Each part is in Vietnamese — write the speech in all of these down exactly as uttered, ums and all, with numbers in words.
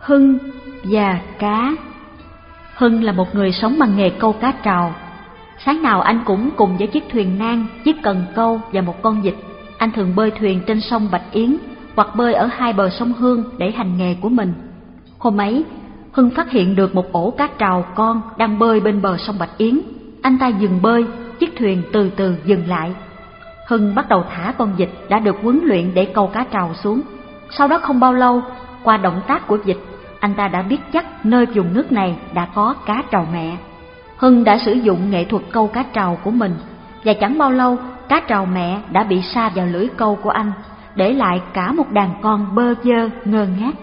Hưng và cá. Hưng là một người sống bằng nghề câu cá trào. Sáng nào anh cũng cùng với chiếc thuyền nan, chiếc cần câu và một con vịt. Anh thường bơi thuyền trên sông Bạch Yến hoặc bơi ở hai bờ sông Hương để hành nghề của mình. Hôm ấy, Hưng phát hiện được một ổ cá trào con đang bơi bên bờ sông Bạch Yến. Anh ta dừng bơi, chiếc thuyền từ từ dừng lại. Hưng bắt đầu thả con vịt đã được huấn luyện để câu cá trào xuống. Sau đó không bao lâu, qua động tác của vịt, anh ta đã biết chắc nơi vùng nước này đã có cá trào mẹ. Hưng đã sử dụng nghệ thuật câu cá trào của mình, và chẳng bao lâu cá trào mẹ đã bị sa vào lưỡi câu của anh, để lại cả một đàn con bơ vơ ngơ ngác.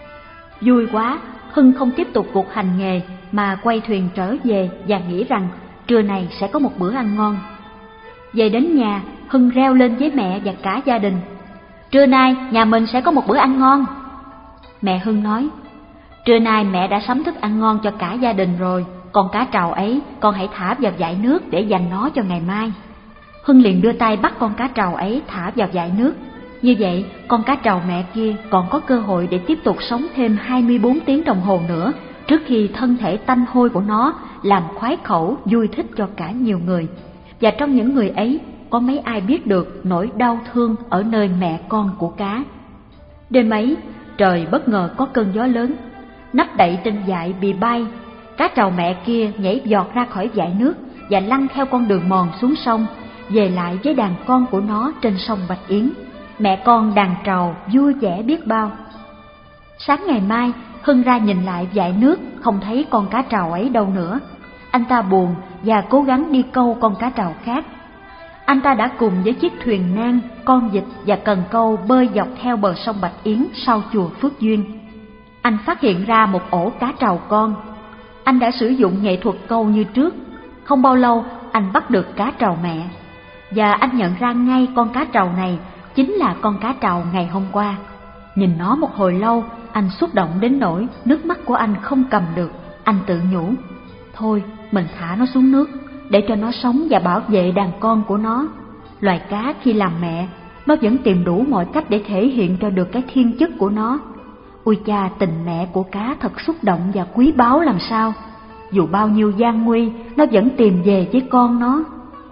Vui quá, Hưng không tiếp tục cuộc hành nghề mà quay thuyền trở về và nghĩ rằng trưa này sẽ có một bữa ăn ngon. Về đến nhà, Hưng reo lên với mẹ và cả gia đình: "Trưa nay nhà mình sẽ có một bữa ăn ngon." Mẹ Hưng nói: "Trưa nay mẹ đã sắm thức ăn ngon cho cả gia đình rồi, còn cá trào ấy con hãy thả vào dải nước để dành nó cho ngày mai." Hưng liền đưa tay bắt con cá trào ấy thả vào dải nước. Như vậy, con cá trào mẹ kia còn có cơ hội để tiếp tục sống thêm hai mươi bốn tiếng đồng hồ nữa, trước khi thân thể tanh hôi của nó làm khoái khẩu vui thích cho cả nhiều người. Và trong những người ấy, có mấy ai biết được nỗi đau thương ở nơi mẹ con của cá. Đêm ấy, trời bất ngờ có cơn gió lớn, nắp đậy trên dải bị bay. Cá trào mẹ kia nhảy giọt ra khỏi dải nước và lăn theo con đường mòn xuống sông, về lại với đàn con của nó trên sông Bạch Yến. Mẹ con đàn trào vui vẻ biết bao. Sáng ngày mai, Hưng ra nhìn lại dải nước, không thấy con cá trào ấy đâu nữa. Anh ta buồn và cố gắng đi câu con cá trào khác. Anh ta đã cùng với chiếc thuyền nan, con vịt và cần câu bơi dọc theo bờ sông Bạch Yến sau chùa Phước Duyên. Anh phát hiện ra một ổ cá trào con. Anh đã sử dụng nghệ thuật câu như trước. Không bao lâu, anh bắt được cá trào mẹ. Và anh nhận ra ngay con cá trào này chính là con cá trào ngày hôm qua. Nhìn nó một hồi lâu, anh xúc động đến nỗi nước mắt của anh không cầm được. Anh tự nhủ: thôi, mình thả nó xuống nước, để cho nó sống và bảo vệ đàn con của nó. Loài cá khi làm mẹ, nó vẫn tìm đủ mọi cách để thể hiện cho được cái thiên chức của nó. Ôi cha, tình mẹ của cá thật xúc động và quý báu làm sao. Dù bao nhiêu gian nguy, nó vẫn tìm về với con nó.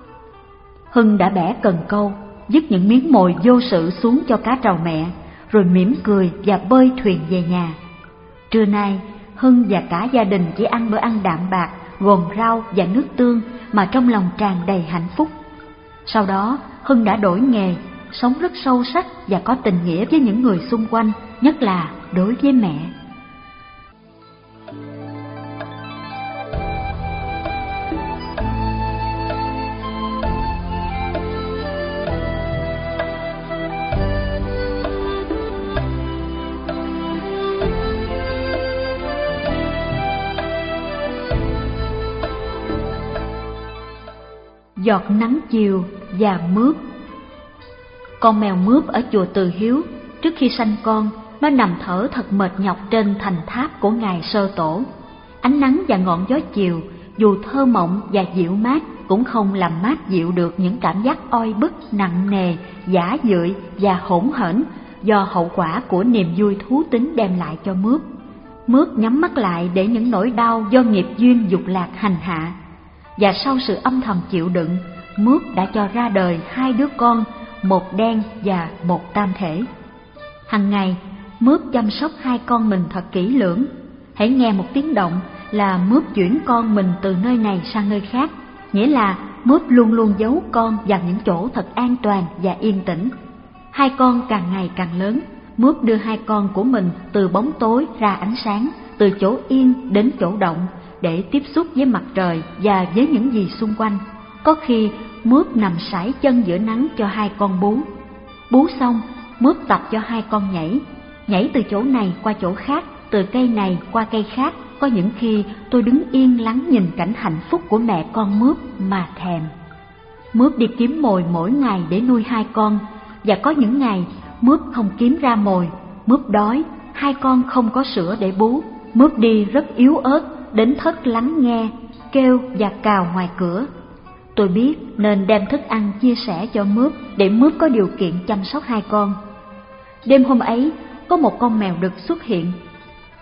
Hưng đã bẻ cần câu, dứt những miếng mồi vô sự xuống cho cá trào mẹ, rồi mỉm cười và bơi thuyền về nhà. Trưa nay, Hưng và cả gia đình chỉ ăn bữa ăn đạm bạc, gồm rau và nước tương, mà trong lòng tràn đầy hạnh phúc. Sau đó, Hưng đã đổi nghề, sống rất sâu sắc và có tình nghĩa với những người xung quanh, nhất là đối với mẹ. Giọt nắng chiều và mướp. Con mèo mướp ở chùa Từ Hiếu, trước khi sanh con, nó nằm thở thật mệt nhọc trên thành tháp của ngài Sơ Tổ. Ánh nắng và ngọn gió chiều, dù thơ mộng và dịu mát, cũng không làm mát dịu được những cảm giác oi bức, nặng nề, dã dượi và hỗn hển do hậu quả của niềm vui thú tính đem lại cho mướp. Mướp nhắm mắt lại để những nỗi đau do nghiệp duyên dục lạc hành hạ. Và sau sự âm thầm chịu đựng, mướp đã cho ra đời hai đứa con, một đen và một tam thể. Hằng ngày, mướp chăm sóc hai con mình thật kỹ lưỡng. Hãy nghe một tiếng động là mướp chuyển con mình từ nơi này sang nơi khác, nghĩa là mướp luôn luôn giấu con vào những chỗ thật an toàn và yên tĩnh. Hai con càng ngày càng lớn, mướp đưa hai con của mình từ bóng tối ra ánh sáng, từ chỗ yên đến chỗ động, để tiếp xúc với mặt trời và với những gì xung quanh. Có khi mướp nằm sải chân giữa nắng cho hai con bú. Bú xong, mướp tập cho hai con nhảy, nhảy từ chỗ này qua chỗ khác, từ cây này qua cây khác. Có những khi tôi đứng yên lắng nhìn cảnh hạnh phúc của mẹ con mướp mà thèm. Mướp đi kiếm mồi mỗi ngày để nuôi hai con, và có những ngày mướp không kiếm ra mồi, mướp đói, hai con không có sữa để bú. Mướp đi rất yếu ớt, đến thất lắng nghe, kêu và cào ngoài cửa. Tôi biết nên đem thức ăn chia sẻ cho mướp để mướp có điều kiện chăm sóc hai con. Đêm hôm ấy, có một con mèo đực xuất hiện.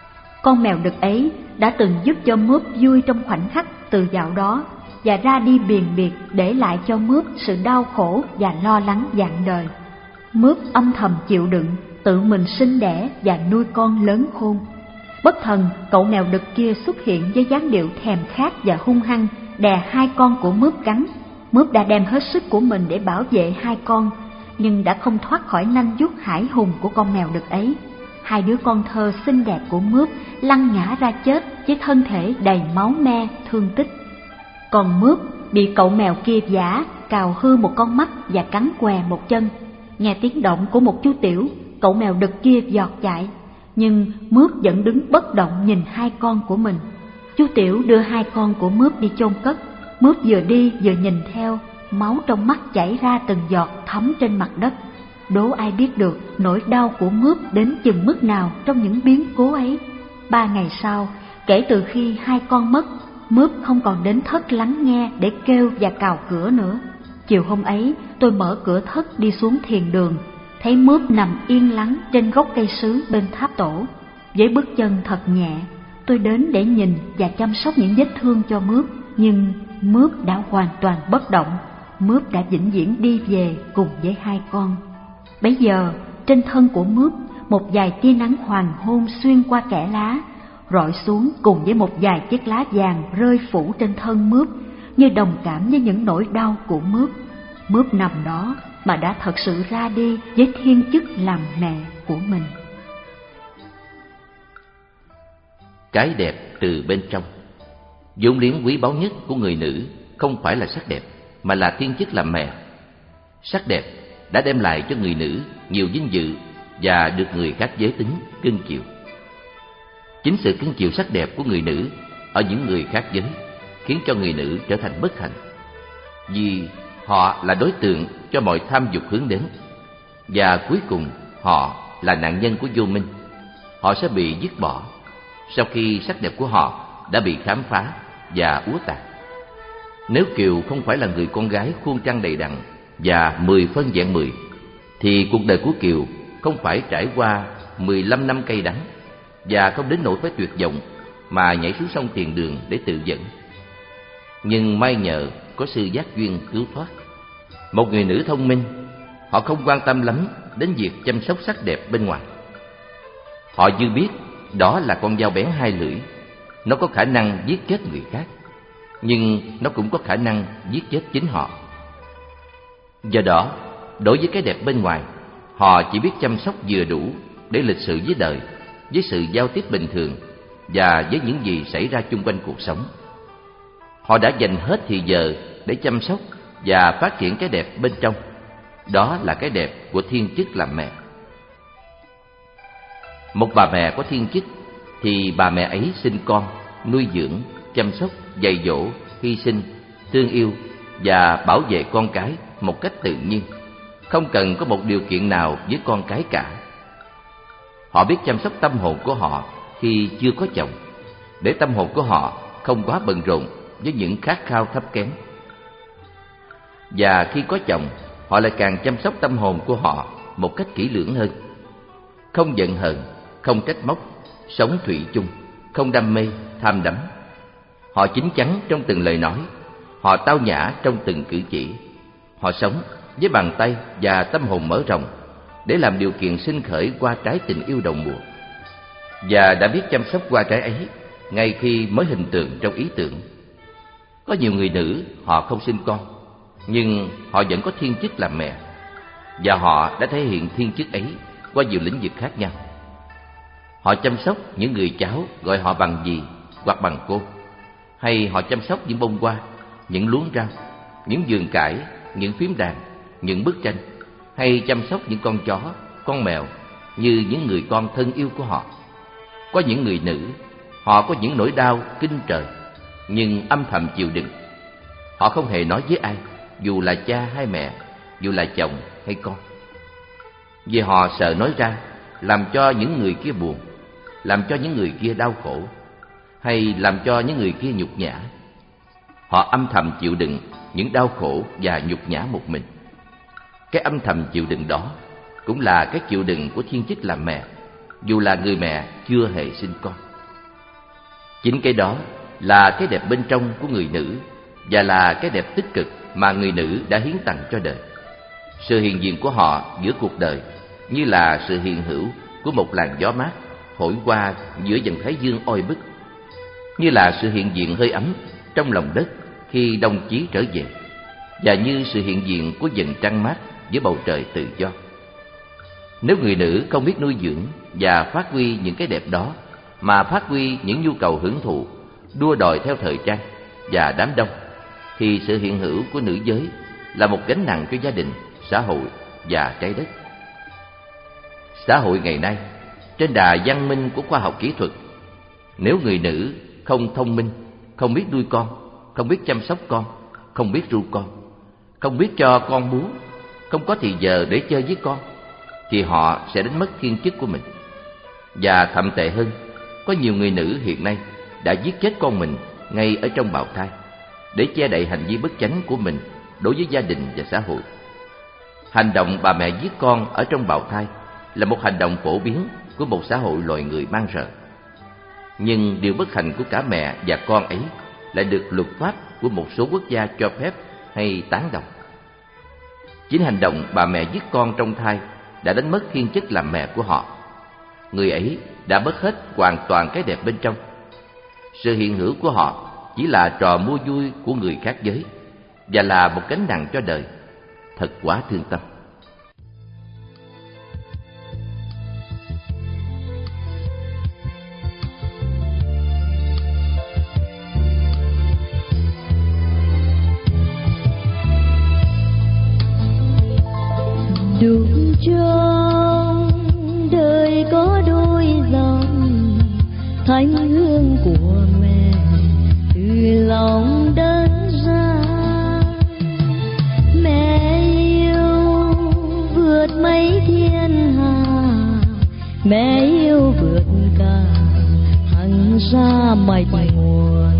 Con mèo đực ấy đã từng giúp cho Mướp vui trong khoảnh khắc từ dạo đó, và ra đi biền biệt để lại cho Mướp sự đau khổ và lo lắng vạn đời. Mướp âm thầm chịu đựng, tự mình sinh đẻ và nuôi con lớn khôn. Bất thần, cậu mèo đực kia xuất hiện với dáng điệu thèm khát và hung hăng, đè hai con của Mướp cắn. Mướp đã đem hết sức của mình để bảo vệ hai con, nhưng đã không thoát khỏi nanh vuốt hải hùng của con mèo đực ấy. Hai đứa con thơ xinh đẹp của Mướp lăn ngã ra chết với thân thể đầy máu me, thương tích. Còn Mướp bị cậu mèo kia vả, cào hư một con mắt và cắn què một chân. Nghe tiếng động của một chú tiểu, cậu mèo đực kia giọt chạy, nhưng Mướp vẫn đứng bất động nhìn hai con của mình. Chú tiểu đưa hai con của Mướp đi chôn cất. Mướp vừa đi vừa nhìn theo, máu trong mắt chảy ra từng giọt thấm trên mặt đất. Đố ai biết được nỗi đau của Mướp đến chừng mức nào trong những biến cố ấy. Ba ngày sau, kể từ khi hai con mất, Mướp không còn đến thất lắng nghe để kêu và cào cửa nữa. Chiều hôm ấy, tôi mở cửa thất đi xuống thiền đường, thấy Mướp nằm yên lắng trên gốc cây sứ bên tháp tổ. Với bước chân thật nhẹ, tôi đến để nhìn và chăm sóc những vết thương cho Mướp, nhưng Mướp đã hoàn toàn bất động. Mướp đã vĩnh viễn đi về cùng với hai con. Bấy giờ, trên thân của Mướp, một vài tia nắng hoàng hôn xuyên qua kẽ lá, rọi xuống cùng với một vài chiếc lá vàng rơi phủ trên thân Mướp, như đồng cảm với những nỗi đau của Mướp. Mướp nằm đó mà đã thật sự ra đi với thiên chức làm mẹ của mình. Cái đẹp từ bên trong. Vốn liếng quý báu nhất của người nữ không phải là sắc đẹp, mà là thiên chức làm mẹ. Sắc đẹp đã đem lại cho người nữ nhiều vinh dự và được người khác giới tính cưng chiều. Chính sự cưng chiều sắc đẹp của người nữ ở những người khác giới khiến cho người nữ trở thành bất hạnh, vì họ là đối tượng cho mọi tham dục hướng đến, và cuối cùng họ là nạn nhân của vô minh. Họ sẽ bị dứt bỏ sau khi sắc đẹp của họ đã bị khám phá và úa tàn. Nếu Kiều không phải là người con gái khuôn trăng đầy đặn và mười phân vẹn mười, thì cuộc đời của Kiều không phải trải qua mười lăm năm cay đắng, và không đến nỗi phải tuyệt vọng mà nhảy xuống sông Tiền Đường để tự dẫn. Nhưng may nhờ có sư giác duyên cứu thoát. Một người nữ thông minh, họ không quan tâm lắm đến việc chăm sóc sắc đẹp bên ngoài. Họ dư biết đó là con dao bén hai lưỡi, nó có khả năng giết chết người khác, nhưng nó cũng có khả năng giết chết chính họ. Do đó, đối với cái đẹp bên ngoài, họ chỉ biết chăm sóc vừa đủ để lịch sự với đời, với sự giao tiếp bình thường và với những gì xảy ra chung quanh cuộc sống. Họ đã dành hết thì giờ để chăm sóc và phát triển cái đẹp bên trong. Đó là cái đẹp của thiên chức làm mẹ. Một bà mẹ có thiên chức thì bà mẹ ấy sinh con, nuôi dưỡng, chăm sóc, dạy dỗ, hy sinh, thương yêu và bảo vệ con cái một cách tự nhiên, không cần có một điều kiện nào với con cái cả. Họ biết chăm sóc tâm hồn của họ khi chưa có chồng, để tâm hồn của họ không quá bận rộn với những khát khao thấp kém. Và khi có chồng, họ lại càng chăm sóc tâm hồn của họ một cách kỹ lưỡng hơn. Không giận hờn, không trách móc, sống thủy chung, không đam mê, tham đắm. Họ chín chắn trong từng lời nói, họ tao nhã trong từng cử chỉ. Họ sống với bàn tay và tâm hồn mở rộng để làm điều kiện sinh khởi hoa trái tình yêu đầu mùa. Và đã biết chăm sóc hoa trái ấy ngay khi mới hình tượng trong ý tưởng. Có nhiều người nữ họ không sinh con, nhưng họ vẫn có thiên chức làm mẹ, và họ đã thể hiện thiên chức ấy qua nhiều lĩnh vực khác nhau. Họ chăm sóc những người cháu gọi họ bằng dì hoặc bằng cô, hay họ chăm sóc những bông hoa, những luống rau, những vườn cải, những phím đàn, những bức tranh, hay chăm sóc những con chó, con mèo như những người con thân yêu của họ. Có những người nữ, họ có những nỗi đau kinh trời, nhưng âm thầm chịu đựng. Họ không hề nói với ai, dù là cha hay mẹ, dù là chồng hay con, vì họ sợ nói ra làm cho những người kia buồn, làm cho những người kia đau khổ, hay làm cho những người kia nhục nhã. Họ âm thầm chịu đựng những đau khổ và nhục nhã một mình. Cái âm thầm chịu đựng đó cũng là cái chịu đựng của thiên chức làm mẹ, dù là người mẹ chưa hề sinh con. Chính cái đó là cái đẹp bên trong của người nữ, và là cái đẹp tích cực mà người nữ đã hiến tặng cho đời. Sự hiện diện của họ giữa cuộc đời như là sự hiện hữu của một làn gió mát thổi qua giữa dòng thái dương oi bức, như là sự hiện diện hơi ấm trong lòng đất khi đồng chí trở về, và như sự hiện diện của vầng trăng mát giữa bầu trời tự do. Nếu người nữ không biết nuôi dưỡng và phát huy những cái đẹp đó, mà phát huy những nhu cầu hưởng thụ, đua đòi theo thời trang và đám đông, thì sự hiện hữu của nữ giới là một gánh nặng cho gia đình, xã hội và trái đất. Xã hội ngày nay, trên đà văn minh của khoa học kỹ thuật, nếu người nữ không thông minh, không biết nuôi con, không biết chăm sóc con, không biết ru con, không biết cho con bú, không có thì giờ để chơi với con, thì họ sẽ đánh mất thiên chức của mình. Và thậm tệ hơn, có nhiều người nữ hiện nay đã giết chết con mình ngay ở trong bào thai, để che đậy hành vi bất chánh của mình đối với gia đình và xã hội. Hành động bà mẹ giết con ở trong bào thai là một hành động phổ biến của một xã hội loài người man rợ. Nhưng điều bất hạnh của cả mẹ và con ấy lại được luật pháp của một số quốc gia cho phép hay tán đồng. Chính hành động bà mẹ giết con trong thai đã đánh mất thiên chức làm mẹ của họ. Người ấy đã mất hết hoàn toàn cái đẹp bên trong. Sự hiện hữu của họ chỉ là trò mua vui của người khác giới, và là một gánh nặng cho đời. Thật quá thương tâm. Đúng trong đời có đôi dòng thánh hương của mẹ từ lòng đất ra. Mẹ yêu vượt mấy thiên hà, mẹ yêu vượt cả hàng xa mạch nguồn.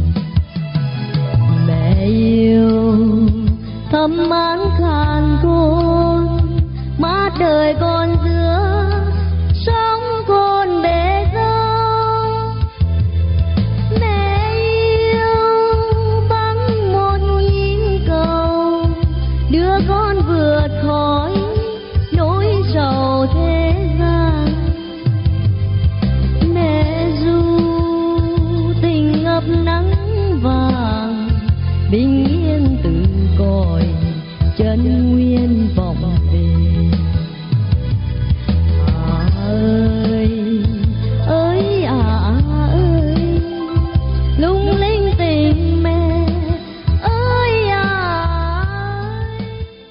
Mẹ yêu thầm mãn khàn khôn, mát đời con giữa sóng cồn bể dâu. Mẹ yêu bằng một nhịp cầu đưa con vượt khỏi nỗi sầu thế gian. Mẹ dù tình ngập nắng vàng, bình yên từ cõi chân nguyên vọng về. À ơi, ơi à ơi, lung linh tình mẹ ơi à ơi.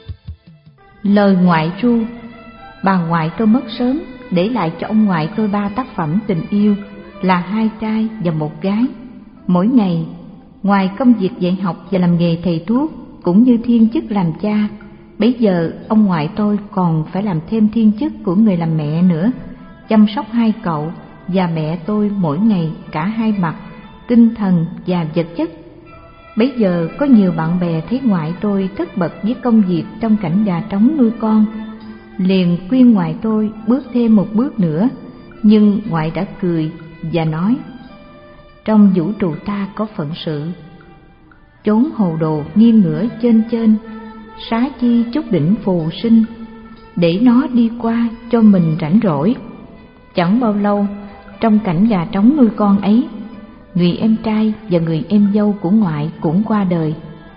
Lời ngoại ru. Bà ngoại tôi mất sớm, để lại cho ông ngoại tôi ba tác phẩm tình yêu là hai trai và một gái. Mỗi ngày, ngoài công việc dạy học và làm nghề thầy thuốc, cũng như thiên chức làm cha, bấy giờ ông ngoại tôi còn phải làm thêm thiên chức của người làm mẹ nữa, chăm sóc hai cậu và mẹ tôi mỗi ngày cả hai mặt, tinh thần và vật chất. Bấy giờ có nhiều bạn bè thấy ngoại tôi tất bật với công việc trong cảnh gà trống nuôi con, liền khuyên ngoại tôi bước thêm một bước nữa, nhưng ngoại đã cười và nói: trong vũ trụ ta có phận sự, chốn hồ đồ nghiêng ngửa trên trên, xá chi chút đỉnh phù sinh, để nó đi qua cho mình rảnh rỗi. Chẳng bao lâu, trong cảnh gà trống nuôi con ấy, người em trai và người em dâu của ngoại cũng qua đời,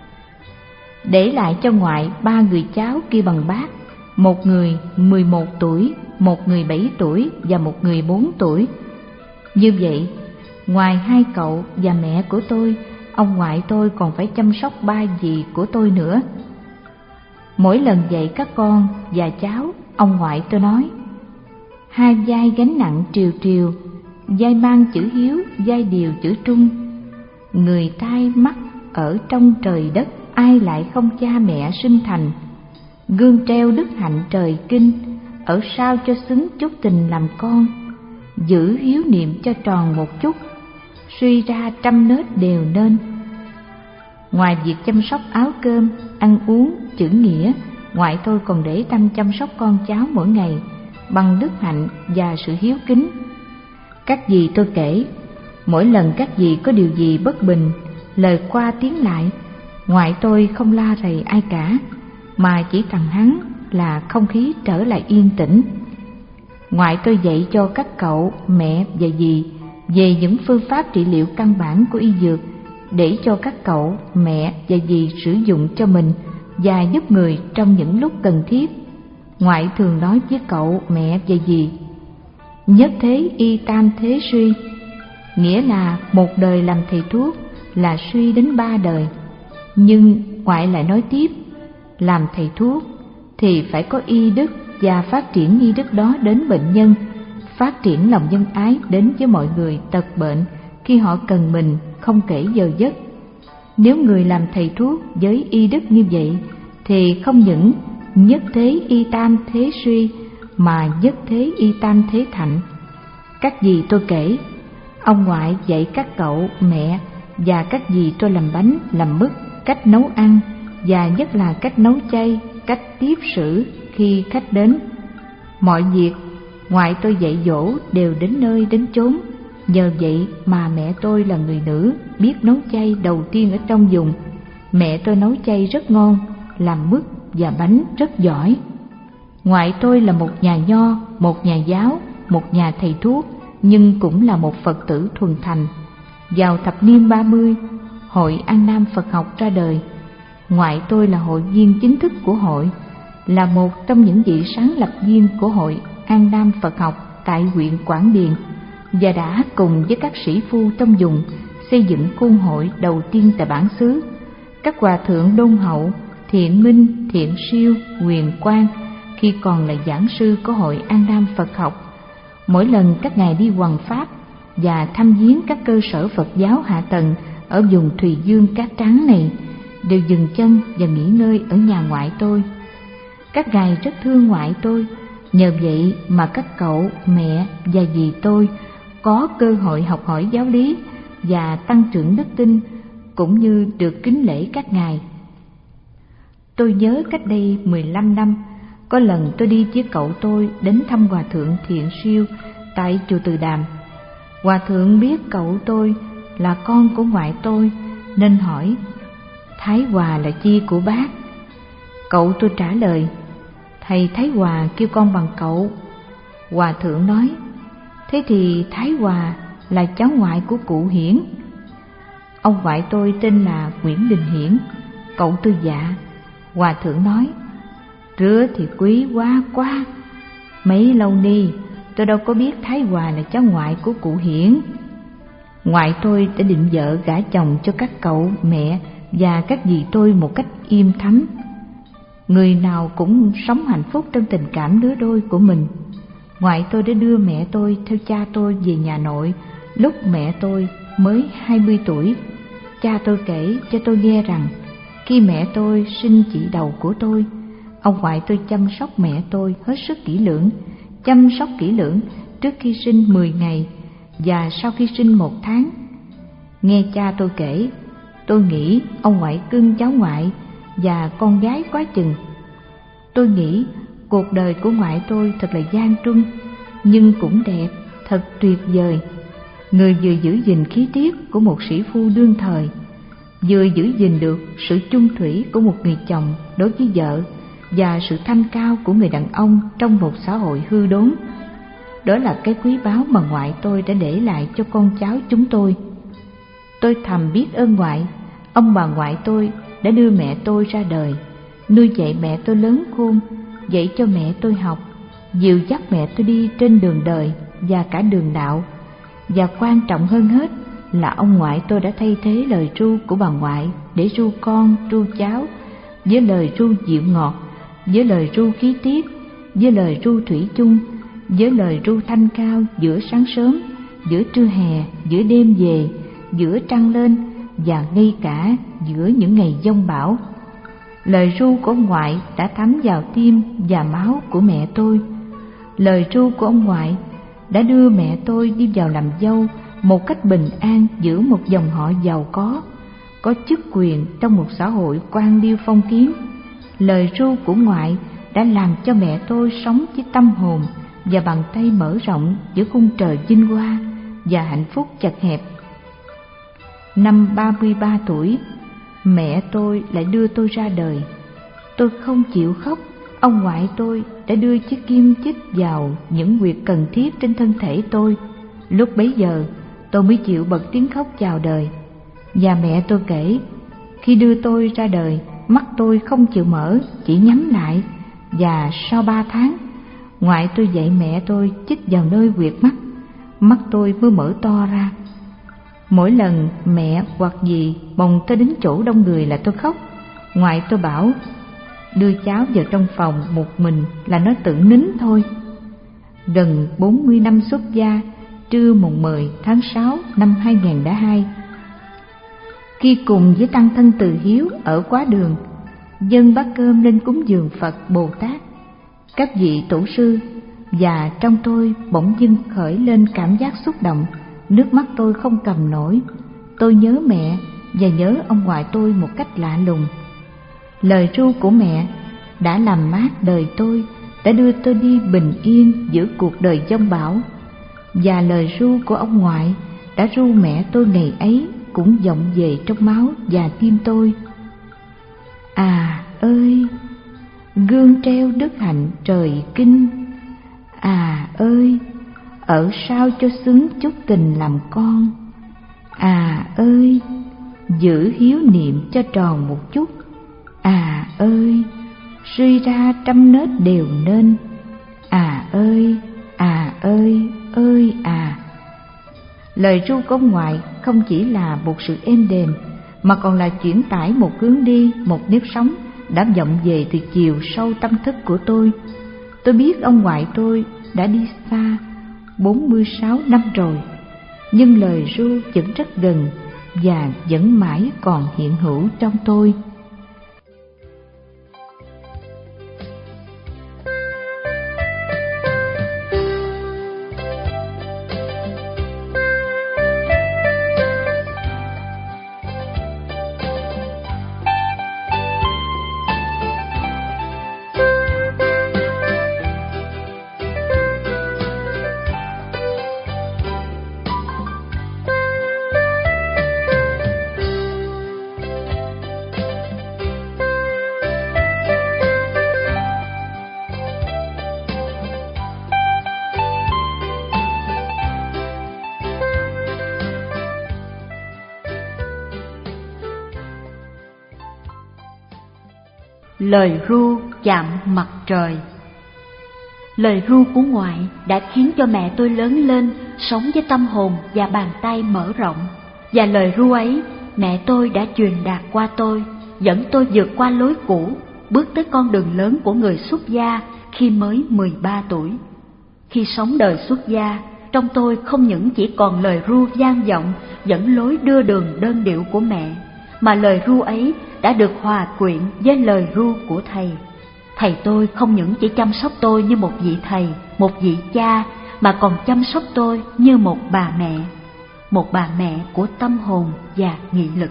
để lại cho ngoại ba người cháu kia bằng bác, một người mười một tuổi, một người bảy tuổi và một người bốn tuổi. Như vậy, ngoài hai cậu và mẹ của tôi, ông ngoại tôi còn phải chăm sóc ba dì của tôi nữa. Mỗi lần dạy các con và cháu, ông ngoại tôi nói: hai vai gánh nặng triều triều, vai mang chữ hiếu, vai điều chữ trung. Người tai mắt ở trong trời đất, ai lại không cha mẹ sinh thành. Gương treo đức hạnh trời kinh, ở sao cho xứng chút tình làm con. Giữ hiếu niệm cho tròn một chút, suy ra trăm nết đều nên. Ngoài việc chăm sóc áo cơm, ăn uống, chữ nghĩa, ngoại tôi còn để tâm chăm sóc con cháu mỗi ngày bằng đức hạnh và sự hiếu kính. Các dì tôi kể, Mỗi lần các dì có điều gì bất bình, lời qua tiếng lại, ngoại tôi không la rầy ai cả, mà chỉ thằng hắn là không khí trở lại yên tĩnh. Ngoại tôi dạy cho các cậu, mẹ và dì về những phương pháp trị liệu căn bản của y dược, để cho các cậu, mẹ và dì sử dụng cho mình và giúp người trong những lúc cần thiết. Ngoại thường nói với cậu, mẹ và dì: nhất thế y tam thế suy, nghĩa là một đời làm thầy thuốc là suy đến ba đời. Nhưng ngoại lại nói tiếp, làm thầy thuốc thì phải có y đức và phát triển y đức đó đến bệnh nhân, phát triển lòng nhân ái đến với mọi người tật bệnh khi họ cần mình, không kể giờ giấc. Nếu người làm thầy thuốc với y đức như vậy thì không những nhất thế y tam thế suy mà nhất thế y tam thế thạnh. Các dì tôi kể, ông ngoại dạy các cậu, mẹ và các dì tôi làm bánh, làm mứt, cách nấu ăn và nhất là cách nấu chay, cách tiếp xử khi khách đến. Mọi việc ngoại tôi dạy dỗ đều đến nơi đến chốn. Nhờ vậy mà mẹ tôi là người nữ biết nấu chay đầu tiên ở trong vùng. Mẹ tôi nấu chay rất ngon, làm mứt và bánh rất giỏi. Ngoại tôi là một nhà nho, một nhà giáo, một nhà thầy thuốc, nhưng cũng là một Phật tử thuần thành. Vào thập niên ba mươi, Hội An Nam Phật học ra đời. Ngoại tôi là hội viên chính thức của hội, là một trong những vị sáng lập viên của Hội An Nam Phật học tại huyện Quảng Điền, và đã cùng với các sĩ phu trong vùng xây dựng khuôn hội đầu tiên tại bản xứ. Các hòa thượng Đôn Hậu, Thiện Minh, Thiện Siêu, Huyền Quang khi còn là giảng sư của Hội An Nam Phật học, mỗi lần các ngài đi hoằng pháp và thăm viếng các cơ sở Phật giáo hạ tầng ở vùng Thùy Dương Cát Trắng này, đều dừng chân và nghỉ ngơi ở nhà ngoại tôi. Các ngài rất thương ngoại tôi, nhờ vậy mà các cậu, mẹ và dì tôi có cơ hội học hỏi giáo lý và tăng trưởng đức tin, cũng như được kính lễ các ngài. Tôi nhớ cách đây mười lăm năm, có lần tôi đi với cậu tôi đến thăm Hòa thượng Thiện Siêu tại chùa Từ Đàm. Hòa thượng biết cậu tôi là con của ngoại tôi nên hỏi: Thái Hòa là chi của bác? Cậu tôi trả lời: thầy Thái Hòa kêu con bằng cậu. Hòa thượng nói: thế thì Thái Hòa là cháu ngoại của cụ Hiển. Ông ngoại tôi tên là Nguyễn Đình Hiển. Cậu tôi dạ. Hòa thượng nói: rứa thì quý quá quá, mấy lâu ni tôi đâu có biết Thái Hòa là cháu ngoại của cụ Hiển. Ngoại tôi đã định vợ gả chồng cho các cậu, mẹ và các dì tôi một cách im thấm. Người nào cũng sống hạnh phúc trong tình cảm lứa đôi của mình. Ngoại tôi đã đưa mẹ tôi theo cha tôi về nhà nội lúc mẹ tôi mới hai mươi tuổi. Cha tôi kể cho tôi nghe rằng khi mẹ tôi sinh chị đầu của tôi, ông ngoại tôi chăm sóc mẹ tôi hết sức kỹ lưỡng, chăm sóc kỹ lưỡng trước khi sinh mười ngày và sau khi sinh một tháng. Nghe cha tôi kể, tôi nghĩ ông ngoại cưng cháu ngoại và con gái quá chừng. Tôi nghĩ cuộc đời của ngoại tôi thật là gian truân, nhưng cũng đẹp, thật tuyệt vời. Người vừa giữ gìn khí tiết của một sĩ phu đương thời, vừa giữ gìn được sự chung thủy của một người chồng đối với vợ và sự thanh cao của người đàn ông trong một xã hội hư đốn. Đó là cái quý báu mà ngoại tôi đã để lại cho con cháu chúng tôi. Tôi thầm biết ơn ngoại. Ông bà ngoại tôi đã đưa mẹ tôi ra đời, nuôi dạy mẹ tôi lớn khôn, dạy cho mẹ tôi học, dìu dắt mẹ tôi đi trên đường đời và cả đường đạo. Và quan trọng hơn hết là ông ngoại tôi đã thay thế lời ru của bà ngoại để ru con, ru cháu, với lời ru dịu ngọt, với lời ru khí tiết, với lời ru thủy chung, với lời ru thanh cao giữa sáng sớm, giữa trưa hè, giữa đêm về, giữa trăng lên và ngay cả giữa những ngày giông bão. Lời ru của ông ngoại đã thấm vào tim và máu của mẹ tôi. Lời ru của ông ngoại đã đưa mẹ tôi đi vào làm dâu một cách bình an giữa một dòng họ giàu có, có chức quyền trong một xã hội quan liêu phong kiến. Lời ru của ngoại đã làm cho mẹ tôi sống với tâm hồn và bàn tay mở rộng giữa khung trời vinh hoa và hạnh phúc chật hẹp. Năm ba mươi ba tuổi, mẹ tôi lại đưa tôi ra đời. Tôi không chịu khóc. Ông ngoại tôi đã đưa chiếc kim chích vào những huyệt cần thiết trên thân thể tôi. Lúc bấy giờ tôi mới chịu bật tiếng khóc chào đời. Và mẹ tôi kể, khi đưa tôi ra đời, mắt tôi không chịu mở, chỉ nhắm lại. Và sau ba tháng, ngoại tôi dạy mẹ tôi chích vào nơi huyệt mắt, mắt tôi mới mở to ra. Mỗi lần mẹ hoặc dì bồng tôi đến chỗ đông người là tôi khóc. Ngoại tôi bảo đưa cháu vào trong phòng một mình là nó tự nín thôi. Gần bốn mươi năm xuất gia, trưa mùng mười tháng sáu năm hai nghìn không trăm lẻ hai, khi cùng với tăng thân Từ Hiếu ở quá đường, dâng bát cơm lên cúng dường Phật Bồ Tát, các vị tổ sư, và trong tôi bỗng dưng khởi lên cảm giác xúc động. Nước mắt tôi không cầm nổi. Tôi nhớ mẹ và nhớ ông ngoại tôi một cách lạ lùng. Lời ru của mẹ đã làm mát đời tôi, đã đưa tôi đi bình yên giữa cuộc đời giông bão. Và lời ru của ông ngoại đã ru mẹ tôi ngày ấy cũng vọng về trong máu và tim tôi. À ơi, gương treo đức hạnh trời kinh. À ơi, ở sao cho xứng chút tình làm con. À ơi, giữ hiếu niệm cho tròn một chút. À ơi, suy ra trăm nết đều nên. À ơi, à ơi, ơi à. Lời ru của ông ngoại không chỉ là một sự êm đềm, mà còn là chuyển tải một hướng đi, một nếp sống đã vọng về từ chiều sâu tâm thức của tôi. Tôi biết ông ngoại tôi đã đi xa bốn mươi sáu năm rồi, nhưng lời ru vẫn rất gần và vẫn mãi còn hiện hữu trong tôi. Lời ru chạm mặt trời. Lời ru của ngoại đã khiến cho mẹ tôi lớn lên, sống với tâm hồn và bàn tay mở rộng. Và lời ru ấy, mẹ tôi đã truyền đạt qua tôi, dẫn tôi vượt qua lối cũ, bước tới con đường lớn của người xuất gia khi mới mười ba tuổi. Khi sống đời xuất gia, trong tôi không những chỉ còn lời ru vang vọng dẫn lối đưa đường đơn điệu của mẹ, mà lời ru ấy đã được hòa quyện với lời ru của thầy. Thầy tôi không những chỉ chăm sóc tôi như một vị thầy, một vị cha, mà còn chăm sóc tôi như một bà mẹ, một bà mẹ của tâm hồn và nghị lực.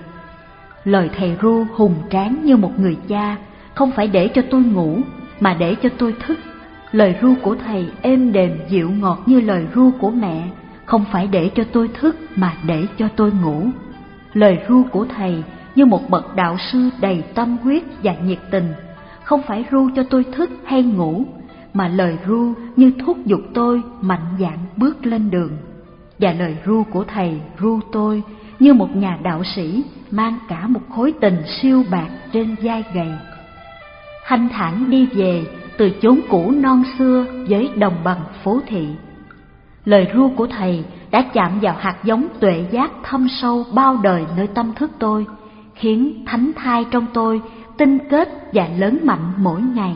Lời thầy ru hùng tráng như một người cha, không phải để cho tôi ngủ, mà để cho tôi thức. Lời ru của thầy êm đềm dịu ngọt như lời ru của mẹ, không phải để cho tôi thức, mà để cho tôi ngủ. Lời ru của thầy như một bậc đạo sư đầy tâm huyết và nhiệt tình, không phải ru cho tôi thức hay ngủ, mà lời ru như thúc giục tôi mạnh dạn bước lên đường. Và lời ru của thầy ru tôi như một nhà đạo sĩ mang cả một khối tình siêu bạc trên vai gầy. Thanh thản đi về từ chốn cũ non xưa với đồng bằng phố thị. Lời ru của thầy đã chạm vào hạt giống tuệ giác thâm sâu bao đời nơi tâm thức tôi, khiến thánh thai trong tôi tinh kết và lớn mạnh mỗi ngày.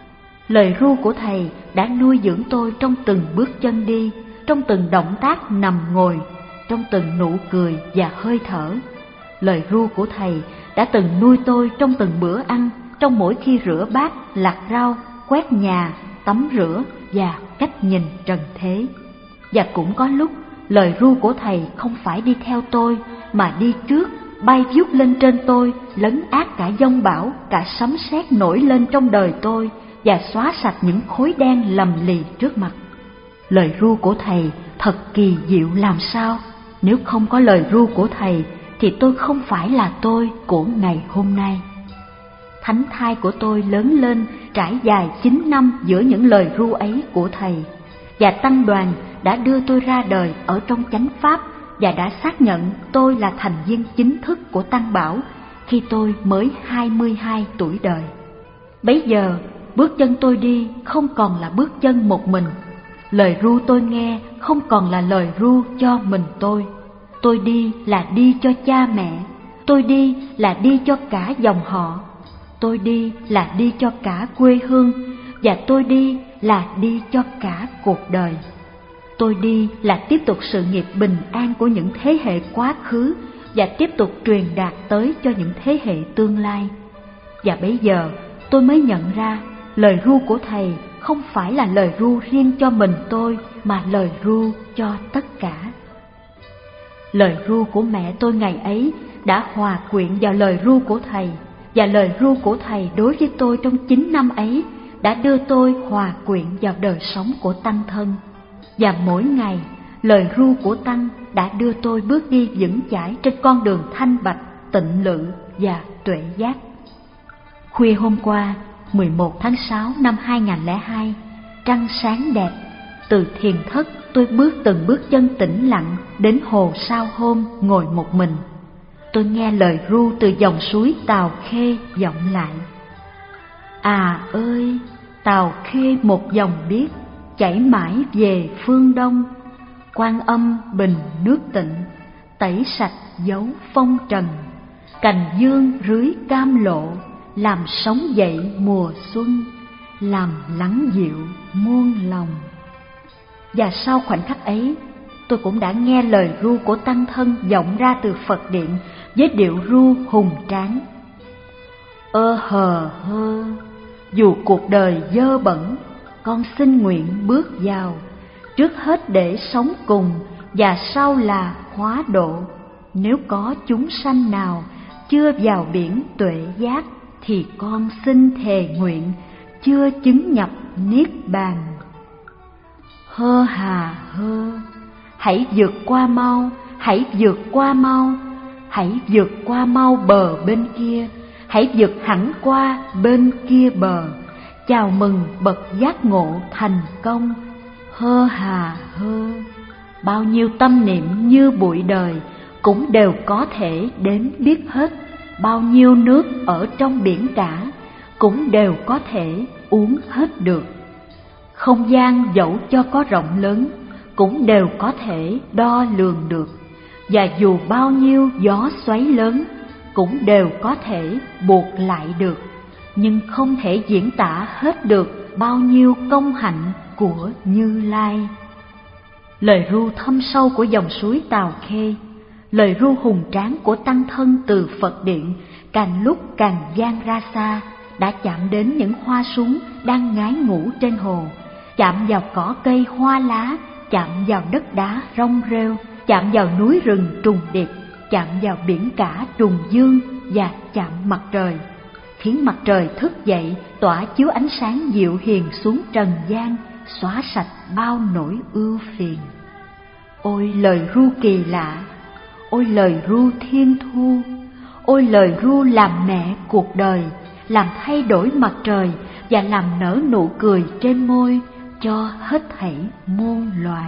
Lời ru của thầy đã nuôi dưỡng tôi trong từng bước chân đi, trong từng động tác nằm ngồi, trong từng nụ cười và hơi thở. Lời ru của thầy đã từng nuôi tôi trong từng bữa ăn, trong mỗi khi rửa bát, lặt rau, quét nhà, tắm rửa và cách nhìn trần thế. Và cũng có lúc lời ru của thầy không phải đi theo tôi, mà đi trước, bay vút lên trên tôi, lấn át cả giông bão, cả sấm sét nổi lên trong đời tôi và xóa sạch những khối đen lầm lì trước mặt. Lời ru của thầy thật kỳ diệu làm sao. Nếu không có lời ru của Thầy thì tôi không phải là tôi của ngày hôm nay. Thánh thai của tôi lớn lên trải dài chín năm giữa những lời ru ấy của Thầy, và tăng đoàn đã đưa tôi ra đời ở trong chánh pháp và đã xác nhận tôi là thành viên chính thức của Tăng Bảo khi tôi mới hai mươi hai tuổi đời. Bấy giờ, bước chân tôi đi không còn là bước chân một mình. Lời ru tôi nghe không còn là lời ru cho mình tôi. Tôi đi là đi cho cha mẹ. Tôi đi là đi cho cả dòng họ. Tôi đi là đi cho cả quê hương. Và tôi đi là đi cho cả cuộc đời. Tôi đi là tiếp tục sự nghiệp bình an của những thế hệ quá khứ và tiếp tục truyền đạt tới cho những thế hệ tương lai. Và bây giờ tôi mới nhận ra lời ru của Thầy không phải là lời ru riêng cho mình tôi, mà lời ru cho tất cả. Lời ru của mẹ tôi ngày ấy đã hòa quyện vào lời ru của Thầy, và lời ru của Thầy đối với tôi trong chín năm ấy đã đưa tôi hòa quyện vào đời sống của Tăng thân. Và mỗi ngày, lời ru của Tăng đã đưa tôi bước đi vững chãi trên con đường thanh bạch, tịnh lự và tuệ giác. Khuya hôm qua, mười một tháng sáu năm hai nghìn không trăm lẻ hai, trăng sáng đẹp, từ thiền thất tôi bước từng bước chân tĩnh lặng đến hồ sao hôm ngồi một mình. Tôi nghe lời ru từ dòng suối Tào Khê vọng lại. À ơi, Tào Khê một dòng biếc chảy mãi về phương đông, Quan Âm bình nước tịnh, tẩy sạch dấu phong trần, cành dương rưới cam lộ, làm sống dậy mùa xuân, làm lắng dịu muôn lòng. Và sau khoảnh khắc ấy, tôi cũng đã nghe lời ru của Tăng thân vọng ra từ Phật điện với điệu ru hùng tráng. Ơ hờ hơ, dù cuộc đời dơ bẩn, con xin nguyện bước vào, trước hết để sống cùng và sau là hóa độ. Nếu có chúng sanh nào chưa vào biển tuệ giác thì con xin thề nguyện chưa chứng nhập niết bàn. Hơ hà hơ, hãy vượt qua mau, hãy vượt qua mau, hãy vượt qua mau bờ bên kia, hãy vượt hẳn qua bên kia bờ. Chào mừng bậc giác ngộ thành công. Hơ hà hơ, bao nhiêu tâm niệm như bụi đời cũng đều có thể đếm biết hết. Bao nhiêu nước ở trong biển cả cũng đều có thể uống hết được. Không gian dẫu cho có rộng lớn cũng đều có thể đo lường được. Và dù bao nhiêu gió xoáy lớn cũng đều có thể buộc lại được. Nhưng không thể diễn tả hết được bao nhiêu công hạnh của Như Lai. Lời ru thâm sâu của dòng suối Tào Khê, lời ru hùng tráng của Tăng thân từ Phật điện càng lúc càng vang ra xa, đã chạm đến những hoa súng đang ngái ngủ trên hồ, chạm vào cỏ cây hoa lá, chạm vào đất đá rong rêu, chạm vào núi rừng trùng điệp, chạm vào biển cả trùng dương và chạm mặt trời, khiến mặt trời thức dậy tỏa chiếu ánh sáng dịu hiền xuống trần gian, xóa sạch bao nỗi ưu phiền. Ôi lời ru kỳ lạ, ôi lời ru thiên thu, ôi lời ru làm mẹ cuộc đời, làm thay đổi mặt trời và làm nở nụ cười trên môi cho hết thảy muôn loài.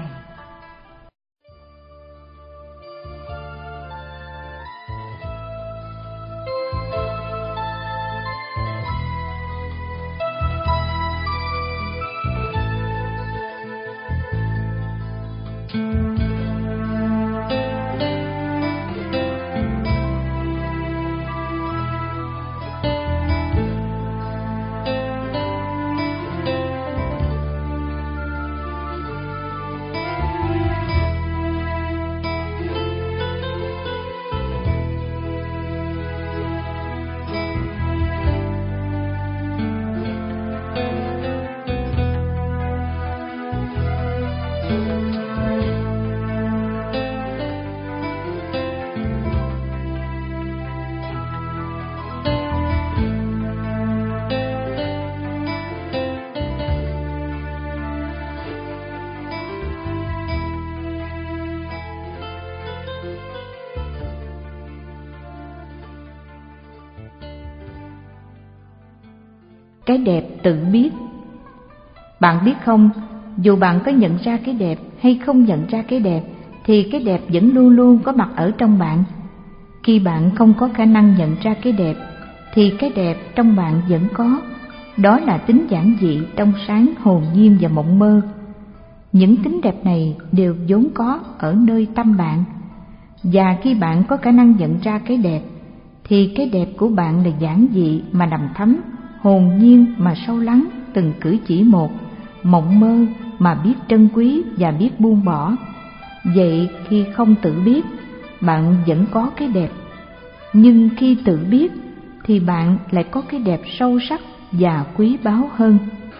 Cái đẹp tự biết. Bạn biết không, dù bạn có nhận ra cái đẹp hay không nhận ra cái đẹp, thì cái đẹp vẫn luôn luôn có mặt ở trong bạn. Khi bạn không có khả năng nhận ra cái đẹp, thì cái đẹp trong bạn vẫn có. Đó là tính giản dị, trong sáng, hồn nhiên và mộng mơ. Những tính đẹp này đều vốn có ở nơi tâm bạn. Và khi bạn có khả năng nhận ra cái đẹp, thì cái đẹp của bạn là giản dị mà đằm thắm, hồn nhiên mà sâu lắng, từng cử chỉ một, mộng mơ mà biết trân quý và biết buông bỏ. Vậy khi không tự biết, bạn vẫn có cái đẹp. Nhưng khi tự biết, thì bạn lại có cái đẹp sâu sắc và quý báu hơn.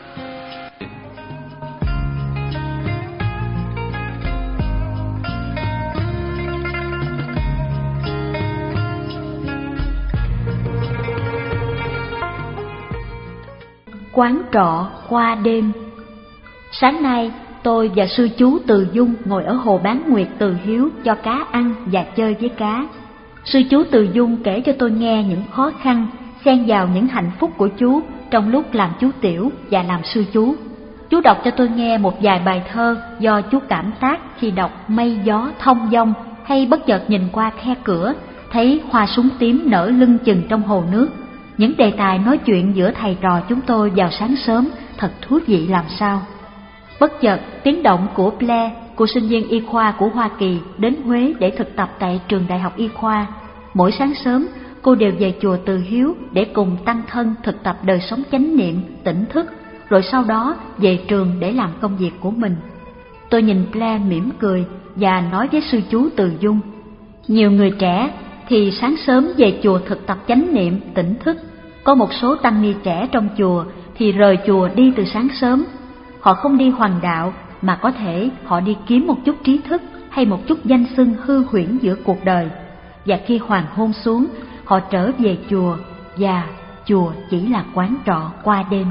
Quán trọ qua đêm. Sáng nay, tôi và sư chú Từ Dung ngồi ở hồ Bán Nguyệt Từ Hiếu cho cá ăn và chơi với cá. Sư chú Từ Dung kể cho tôi nghe những khó khăn, xen vào những hạnh phúc của chú trong lúc làm chú tiểu và làm sư chú. Chú đọc cho tôi nghe một vài bài thơ do chú cảm tác khi đọc Mây Gió Thông Dong, hay bất chợt nhìn qua khe cửa, thấy hoa súng tím nở lưng chừng trong hồ nước. Những đề tài nói chuyện giữa thầy trò chúng tôi vào sáng sớm thật thú vị làm sao. Bất chợt tiếng động của Blair, của sinh viên y khoa của Hoa Kỳ, đến Huế để thực tập tại trường đại học y khoa. Mỗi sáng sớm cô đều về chùa Từ Hiếu để cùng tăng thân thực tập đời sống chánh niệm, tỉnh thức, rồi sau đó về trường để làm công việc của mình. Tôi nhìn Blair mỉm cười và nói với sư chú Từ Dung: nhiều người trẻ thì sáng sớm về chùa thực tập chánh niệm, tỉnh thức. Có một số tăng ni trẻ trong chùa thì rời chùa đi từ sáng sớm. Họ không đi hoằng đạo, mà có thể họ đi kiếm một chút trí thức hay một chút danh xưng hư huyễn giữa cuộc đời. Và khi hoàng hôn xuống, họ trở về chùa, và chùa chỉ là quán trọ qua đêm.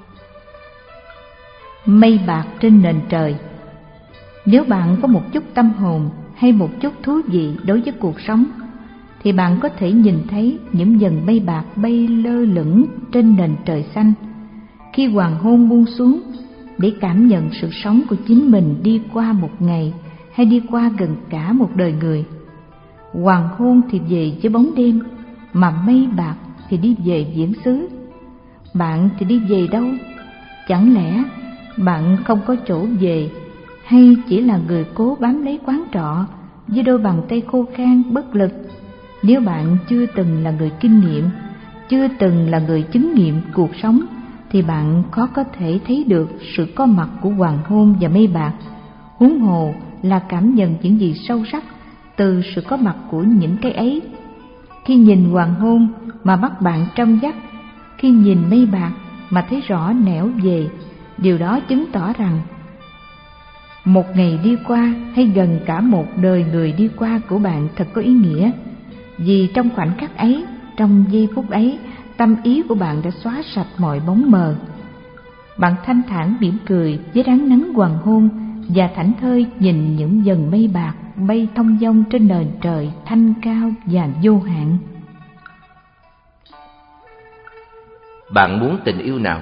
Mây bạc trên nền trời. Nếu bạn có một chút tâm hồn hay một chút thú vị đối với cuộc sống, thì bạn có thể nhìn thấy những dần mây bạc bay lơ lửng trên nền trời xanh khi hoàng hôn buông xuống, để cảm nhận sự sống của chính mình đi qua một ngày hay đi qua gần cả một đời người. Hoàng hôn thì về với bóng đêm, mà mây bạc thì đi về viễn xứ. Bạn thì đi về đâu? Chẳng lẽ bạn không có chỗ về, hay chỉ là người cố bám lấy quán trọ với đôi bàn tay khô khan bất lực? Nếu bạn chưa từng là người kinh nghiệm, chưa từng là người chứng nghiệm cuộc sống, thì bạn khó có thể thấy được sự có mặt của hoàng hôn và mây bạc, huống hồ là cảm nhận những gì sâu sắc từ sự có mặt của những cái ấy. Khi nhìn hoàng hôn mà mắt bạn trong vắt, khi nhìn mây bạc mà thấy rõ nẻo về, điều đó chứng tỏ rằng một ngày đi qua hay gần cả một đời người đi qua của bạn thật có ý nghĩa. Vì trong khoảnh khắc ấy, trong giây phút ấy, tâm ý của bạn đã xóa sạch mọi bóng mờ. Bạn thanh thản mỉm cười với ánh nắng hoàng hôn và thảnh thơi nhìn những dần mây bạc bay thông dong trên nền trời thanh cao và vô hạn. Bạn muốn tình yêu nào?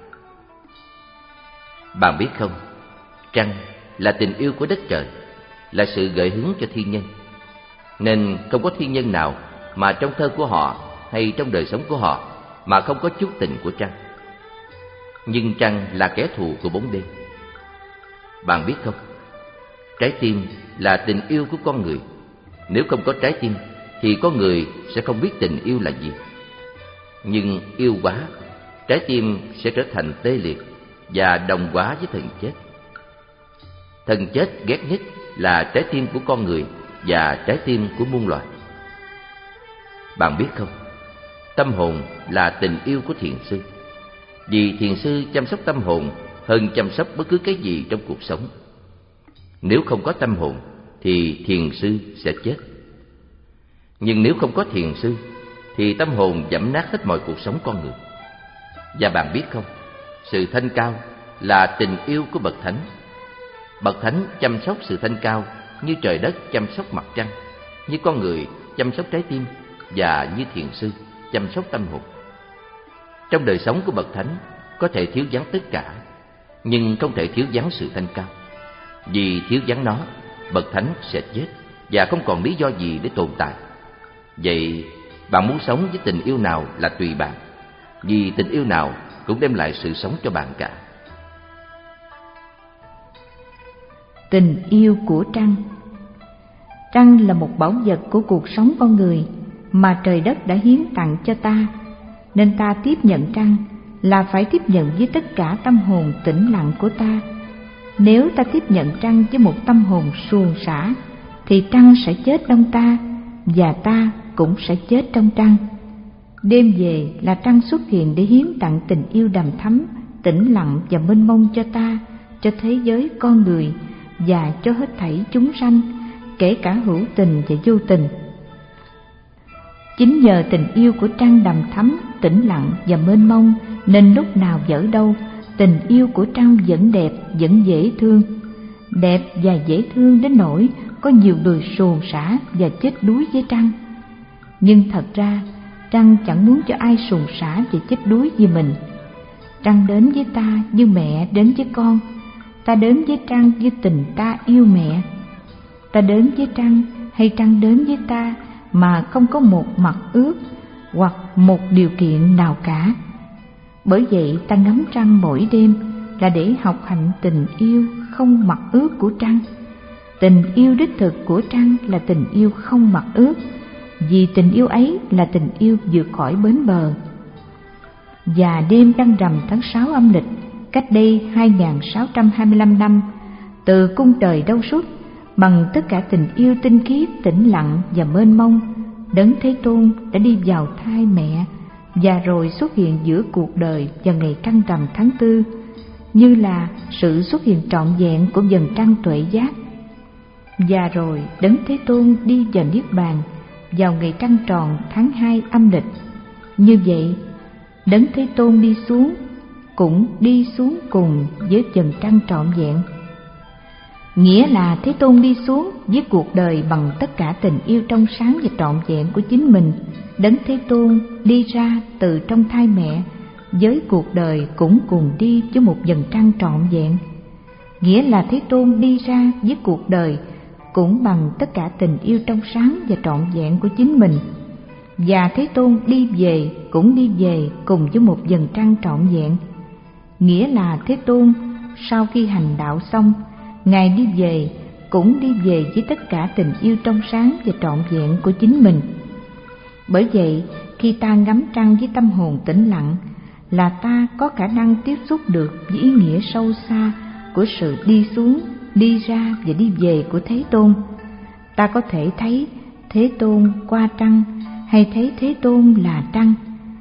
Bạn biết không, trăng là tình yêu của đất trời, là sự gợi hướng cho thiên nhân. Nên không có thiên nhân nào mà trong thơ của họ hay trong đời sống của họ mà không có chút tình của trăng. Nhưng trăng là kẻ thù của bóng đêm. Bạn biết không, trái tim là tình yêu của con người. Nếu không có trái tim thì con người sẽ không biết tình yêu là gì. Nhưng yêu quá, trái tim sẽ trở thành tê liệt và đồng hóa với thần chết. Thần chết ghét nhất là trái tim của con người và trái tim của muôn loài. Bạn biết không, tâm hồn là tình yêu của thiền sư. Vì thiền sư chăm sóc tâm hồn hơn chăm sóc bất cứ cái gì trong cuộc sống. Nếu không có tâm hồn thì thiền sư sẽ chết. Nhưng nếu không có thiền sư thì tâm hồn giẫm nát hết mọi cuộc sống con người. Và bạn biết không, sự thanh cao là tình yêu của bậc thánh. Bậc thánh chăm sóc sự thanh cao như trời đất chăm sóc mặt trăng, như con người chăm sóc trái tim, và như thiền sư chăm sóc tâm hồn. Trong đời sống của bậc thánh có thể thiếu vắng tất cả, nhưng không thể thiếu vắng sự thanh cao. Vì thiếu vắng nó, bậc thánh sẽ chết và không còn lý do gì để tồn tại. Vậy bạn muốn sống với tình yêu nào là tùy bạn, vì tình yêu nào cũng đem lại sự sống cho bạn cả. Tình yêu của trăng. Trăng là một báu vật của cuộc sống con người mà trời đất đã hiến tặng cho ta, nên ta tiếp nhận trăng là phải tiếp nhận với tất cả tâm hồn tĩnh lặng của ta. Nếu ta tiếp nhận trăng với một tâm hồn suồng sã, thì trăng sẽ chết trong ta, và ta cũng sẽ chết trong trăng. Đêm về là trăng xuất hiện để hiến tặng tình yêu đầm thắm, tĩnh lặng và mênh mông cho ta, cho thế giới con người và cho hết thảy chúng sanh, kể cả hữu tình và vô tình. Chính nhờ tình yêu của trăng đầm thắm, tĩnh lặng và mênh mông, nên lúc nào dở đâu, tình yêu của trăng vẫn đẹp, vẫn dễ thương. Đẹp và dễ thương đến nỗi có nhiều người xuồng xả và chết đuối với trăng. Nhưng thật ra, trăng chẳng muốn cho ai xuồng xả và chết đuối vì mình. Trăng đến với ta như mẹ đến với con. Ta đến với trăng như tình ta yêu mẹ. Ta đến với trăng hay trăng đến với ta mà không có một mặc ước hoặc một điều kiện nào cả. Bởi vậy ta ngắm trăng mỗi đêm là để học hành tình yêu không mặc ước của trăng. Tình yêu đích thực của trăng là tình yêu không mặc ước, vì tình yêu ấy là tình yêu vượt khỏi bến bờ. Và đêm trăng rằm tháng sáu âm lịch, cách đây hai nghìn sáu trăm hai mươi lăm năm, từ cung trời đâu xuất, bằng tất cả tình yêu tinh khiết, tĩnh lặng và mênh mông, Đấng Thế Tôn đã đi vào thai mẹ và rồi xuất hiện giữa cuộc đời vào ngày trăng rằm tháng tư, như là sự xuất hiện trọn vẹn của vầng trăng tuệ giác. Và rồi Đấng Thế Tôn đi vào niết bàn vào ngày trăng tròn tháng hai âm lịch. Như vậy, Đấng Thế Tôn đi xuống cũng đi xuống cùng với vầng trăng trọn vẹn. Nghĩa là Thế Tôn đi xuống với cuộc đời bằng tất cả tình yêu trong sáng và trọn vẹn của chính mình. Đấng Thế Tôn đi ra từ trong thai mẹ với cuộc đời cũng cùng đi với một vầng trăng trọn vẹn. Nghĩa là Thế Tôn đi ra với cuộc đời cũng bằng tất cả tình yêu trong sáng và trọn vẹn của chính mình. Và Thế Tôn đi về cũng đi về cùng với một vầng trăng trọn vẹn. Nghĩa là Thế Tôn sau khi hành đạo xong, Ngài đi về cũng đi về với tất cả tình yêu trong sáng và trọn vẹn của chính mình. Bởi vậy, khi ta ngắm trăng với tâm hồn tĩnh lặng, là ta có khả năng tiếp xúc được với ý nghĩa sâu xa của sự đi xuống, đi ra và đi về của Thế Tôn. Ta có thể thấy Thế Tôn qua trăng hay thấy Thế Tôn là trăng.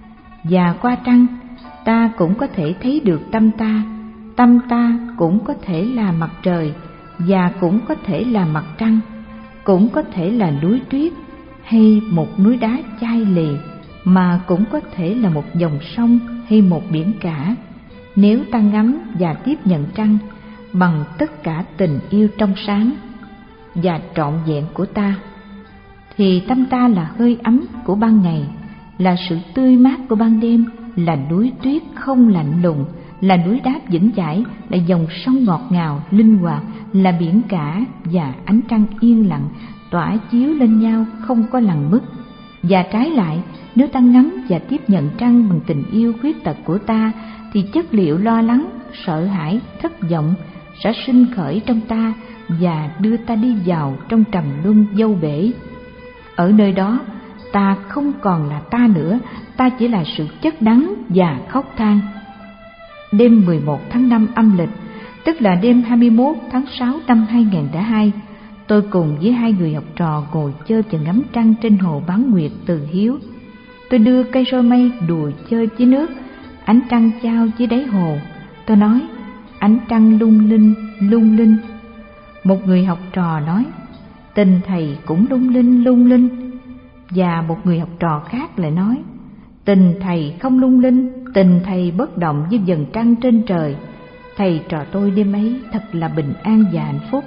Và qua trăng, ta cũng có thể thấy được tâm ta. Tâm ta cũng có thể là mặt trời và cũng có thể là mặt trăng, cũng có thể là núi tuyết hay một núi đá chai lì, mà cũng có thể là một dòng sông hay một biển cả. Nếu ta ngắm và tiếp nhận trăng bằng tất cả tình yêu trong sáng và trọn vẹn của ta, thì tâm ta là hơi ấm của ban ngày, là sự tươi mát của ban đêm, là núi tuyết không lạnh lùng, là núi đá vững chãi, là dòng sông ngọt ngào linh hoạt, là biển cả và ánh trăng yên lặng tỏa chiếu lên nhau không có lằn mức. Và trái lại, nếu ta ngắm và tiếp nhận trăng bằng tình yêu khuyết tật của ta, thì chất liệu lo lắng, sợ hãi, thất vọng sẽ sinh khởi trong ta và đưa ta đi vào trong trầm luân vô bể. Ở nơi đó, ta không còn là ta nữa, ta chỉ là sự chất đắng và khóc than. Đêm mười một tháng năm âm lịch, tức là đêm hai mươi mốt tháng sáu năm hai nghìn không trăm lẻ hai, tôi cùng với hai người học trò ngồi chơi và ngắm trăng trên hồ Bán Nguyệt Từ Hiếu. Tôi đưa cây roi mây đùa chơi với nước, ánh trăng chao dưới đáy hồ. Tôi nói, ánh trăng lung linh, lung linh. Một người học trò nói, tình thầy cũng lung linh, lung linh. Và một người học trò khác lại nói, tình thầy không lung linh, tình thầy bất động với vầng trăng trên trời. Thầy trò tôi đêm ấy thật là bình an và hạnh phúc.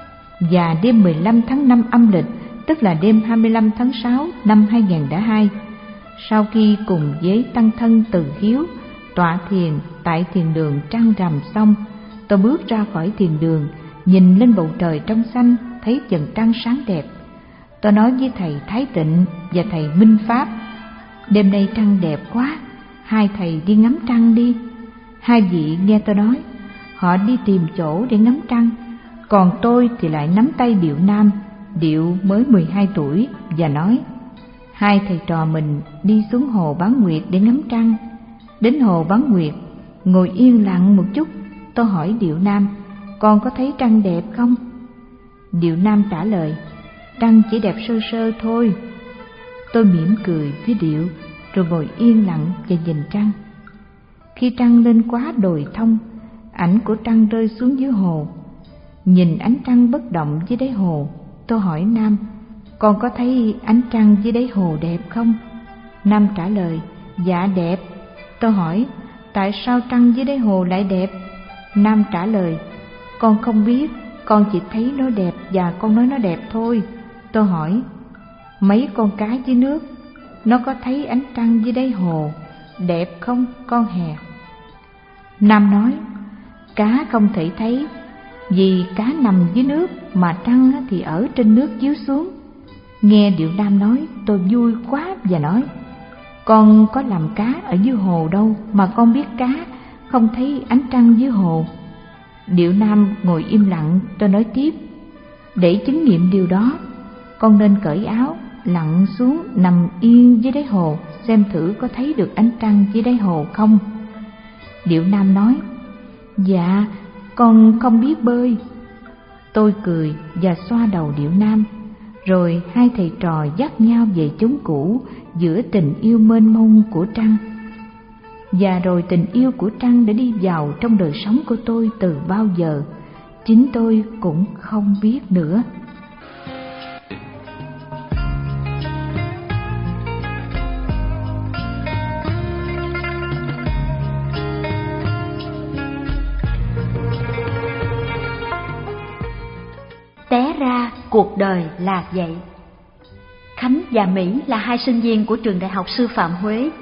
Và đêm mười lăm tháng năm âm lịch, tức là đêm hai mươi lăm tháng sáu năm hai nghìn không trăm lẻ hai, Sau khi cùng với tăng thân Từ Hiếu tọa thiền tại thiền đường Trăng Rằm xong, tôi bước ra khỏi thiền đường, nhìn lên bầu trời trong xanh, thấy chừng trăng sáng đẹp. Tôi nói với thầy Thái Tịnh và thầy Minh Pháp: đêm nay trăng đẹp quá, hai thầy đi ngắm trăng đi. Hai vị nghe tôi nói, họ đi tìm chỗ để ngắm trăng, còn tôi thì lại nắm tay Điệu Nam. Điệu mới mười hai tuổi và nói: hai thầy trò mình đi xuống hồ Bán Nguyệt để ngắm trăng. Đến hồ Bán Nguyệt, ngồi yên lặng một chút, tôi hỏi Điệu Nam: con có thấy trăng đẹp không? Điệu Nam trả lời: trăng chỉ đẹp sơ sơ thôi. Tôi mỉm cười với Điệu, rồi ngồi yên lặng và nhìn trăng. Khi trăng lên quá đồi thông, ảnh của trăng rơi xuống dưới hồ. Nhìn ánh trăng bất động dưới đáy hồ, tôi hỏi Nam: con có thấy ánh trăng dưới đáy hồ đẹp không? Nam trả lời: dạ đẹp. Tôi hỏi: tại sao trăng dưới đáy hồ lại đẹp? Nam trả lời: con không biết, con chỉ thấy nó đẹp và con nói nó đẹp thôi. Tôi hỏi: mấy con cá dưới nước, nó có thấy ánh trăng dưới đáy hồ đẹp không con hè? Nam nói: cá không thể thấy, vì cá nằm dưới nước mà trăng thì ở trên nước chiếu xuống. Nghe Điệu Nam nói, tôi vui quá và nói: con có làm cá ở dưới hồ đâu mà con biết cá không thấy ánh trăng dưới hồ. Điệu Nam ngồi im lặng. Tôi nói tiếp: để chứng nghiệm điều đó, con nên cởi áo, lặn xuống nằm yên dưới đáy hồ, xem thử có thấy được ánh trăng dưới đáy hồ không. Điệu Nam nói: dạ, con không biết bơi. Tôi cười và xoa đầu Điệu Nam. Rồi hai thầy trò dắt nhau về chốn cũ giữa tình yêu mênh mông của trăng. Và rồi tình yêu của trăng đã đi vào trong đời sống của tôi từ bao giờ, chính tôi cũng không biết nữa. Té ra cuộc đời là vậy. Khánh và Mỹ là hai sinh viên của trường Đại học Sư phạm Huế.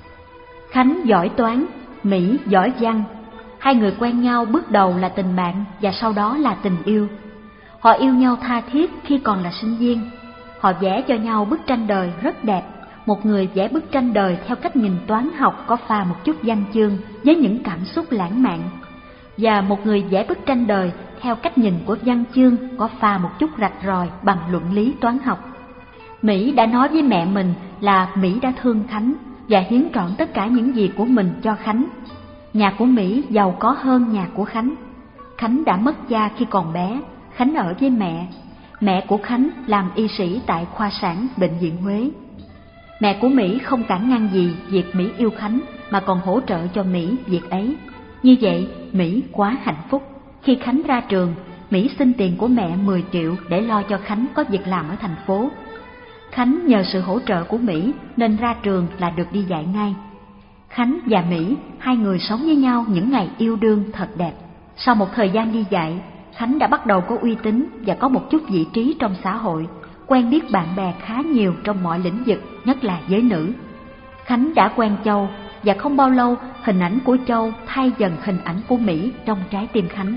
Khánh giỏi toán, Mỹ giỏi văn. Hai người quen nhau bước đầu là tình bạn và sau đó là tình yêu. Họ yêu nhau tha thiết khi còn là sinh viên. Họ vẽ cho nhau bức tranh đời rất đẹp. Một người vẽ bức tranh đời theo cách nhìn toán học có pha một chút văn chương với những cảm xúc lãng mạn, và một người vẽ bức tranh đời theo cách nhìn của văn chương có pha một chút rạch ròi bằng luận lý toán học. Mỹ đã nói với mẹ mình là Mỹ đã thương Khánh và hiến trọn tất cả những gì của mình cho Khánh. Nhà của Mỹ giàu có hơn nhà của Khánh. Khánh đã mất cha khi còn bé. Khánh ở với mẹ. Mẹ của Khánh làm y sĩ tại khoa sản bệnh viện Huế. Mẹ của Mỹ không cản ngăn gì việc Mỹ yêu Khánh, mà còn hỗ trợ cho Mỹ việc ấy. Như vậy, Mỹ quá hạnh phúc. Khi Khánh ra trường, Mỹ xin tiền của mẹ mười triệu để lo cho Khánh có việc làm ở thành phố. Khánh nhờ sự hỗ trợ của Mỹ nên ra trường là được đi dạy ngay. Khánh và Mỹ, hai người sống với nhau những ngày yêu đương thật đẹp. Sau một thời gian đi dạy, Khánh đã bắt đầu có uy tín và có một chút vị trí trong xã hội, quen biết bạn bè khá nhiều trong mọi lĩnh vực, nhất là giới nữ. Khánh đã quen Châu, và không bao lâu hình ảnh của Châu thay dần hình ảnh của Mỹ trong trái tim Khánh.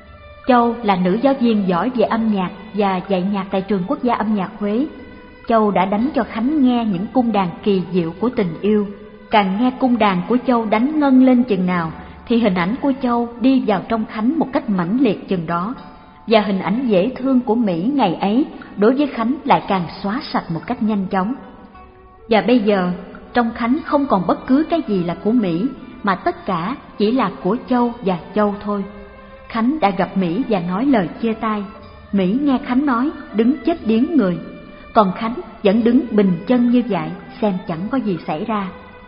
Châu là nữ giáo viên giỏi về âm nhạc và dạy nhạc tại trường Quốc gia âm nhạc Huế. Châu đã đánh cho Khánh nghe những cung đàn kỳ diệu của tình yêu. Càng nghe cung đàn của Châu đánh ngân lên chừng nào thì hình ảnh của Châu đi vào trong Khánh một cách mãnh liệt chừng đó. Và hình ảnh dễ thương của Mỹ ngày ấy đối với Khánh lại càng xóa sạch một cách nhanh chóng. Và bây giờ trong Khánh không còn bất cứ cái gì là của Mỹ, mà tất cả chỉ là của Châu và Châu thôi. Khánh đã gặp Mỹ và nói lời chia tay. Mỹ nghe Khánh nói đứng chết điếng người, còn Khánh vẫn đứng bình chân như vậy, xem chẳng có gì xảy ra.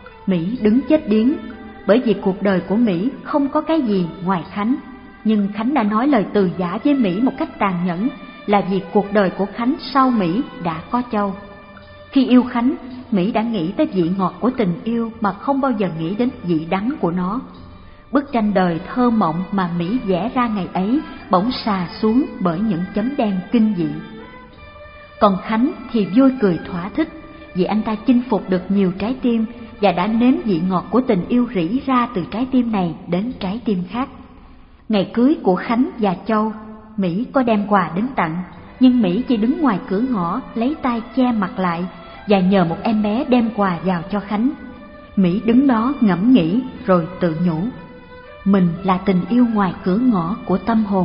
Mỹ đứng chết điếng, bởi vì cuộc đời của Mỹ không có cái gì ngoài Khánh. Nhưng Khánh đã nói lời từ giã với Mỹ một cách tàn nhẫn, là vì cuộc đời của Khánh sau Mỹ đã có Châu. Khi yêu Khánh, Mỹ đã nghĩ tới vị ngọt của tình yêu mà không bao giờ nghĩ đến vị đắng của nó. Bức tranh đời thơ mộng mà Mỹ vẽ ra ngày ấy bỗng xà xuống bởi những chấm đen kinh dị. Còn Khánh thì vui cười thỏa thích, vì anh ta chinh phục được nhiều trái tim và đã nếm vị ngọt của tình yêu rỉ ra từ trái tim này đến trái tim khác. Ngày cưới của Khánh và Châu, Mỹ có đem quà đến tặng, nhưng Mỹ chỉ đứng ngoài cửa ngõ lấy tay che mặt lại và nhờ một em bé đem quà vào cho Khánh. Mỹ đứng đó ngẫm nghĩ rồi tự nhủ, mình là tình yêu ngoài cửa ngõ của tâm hồn.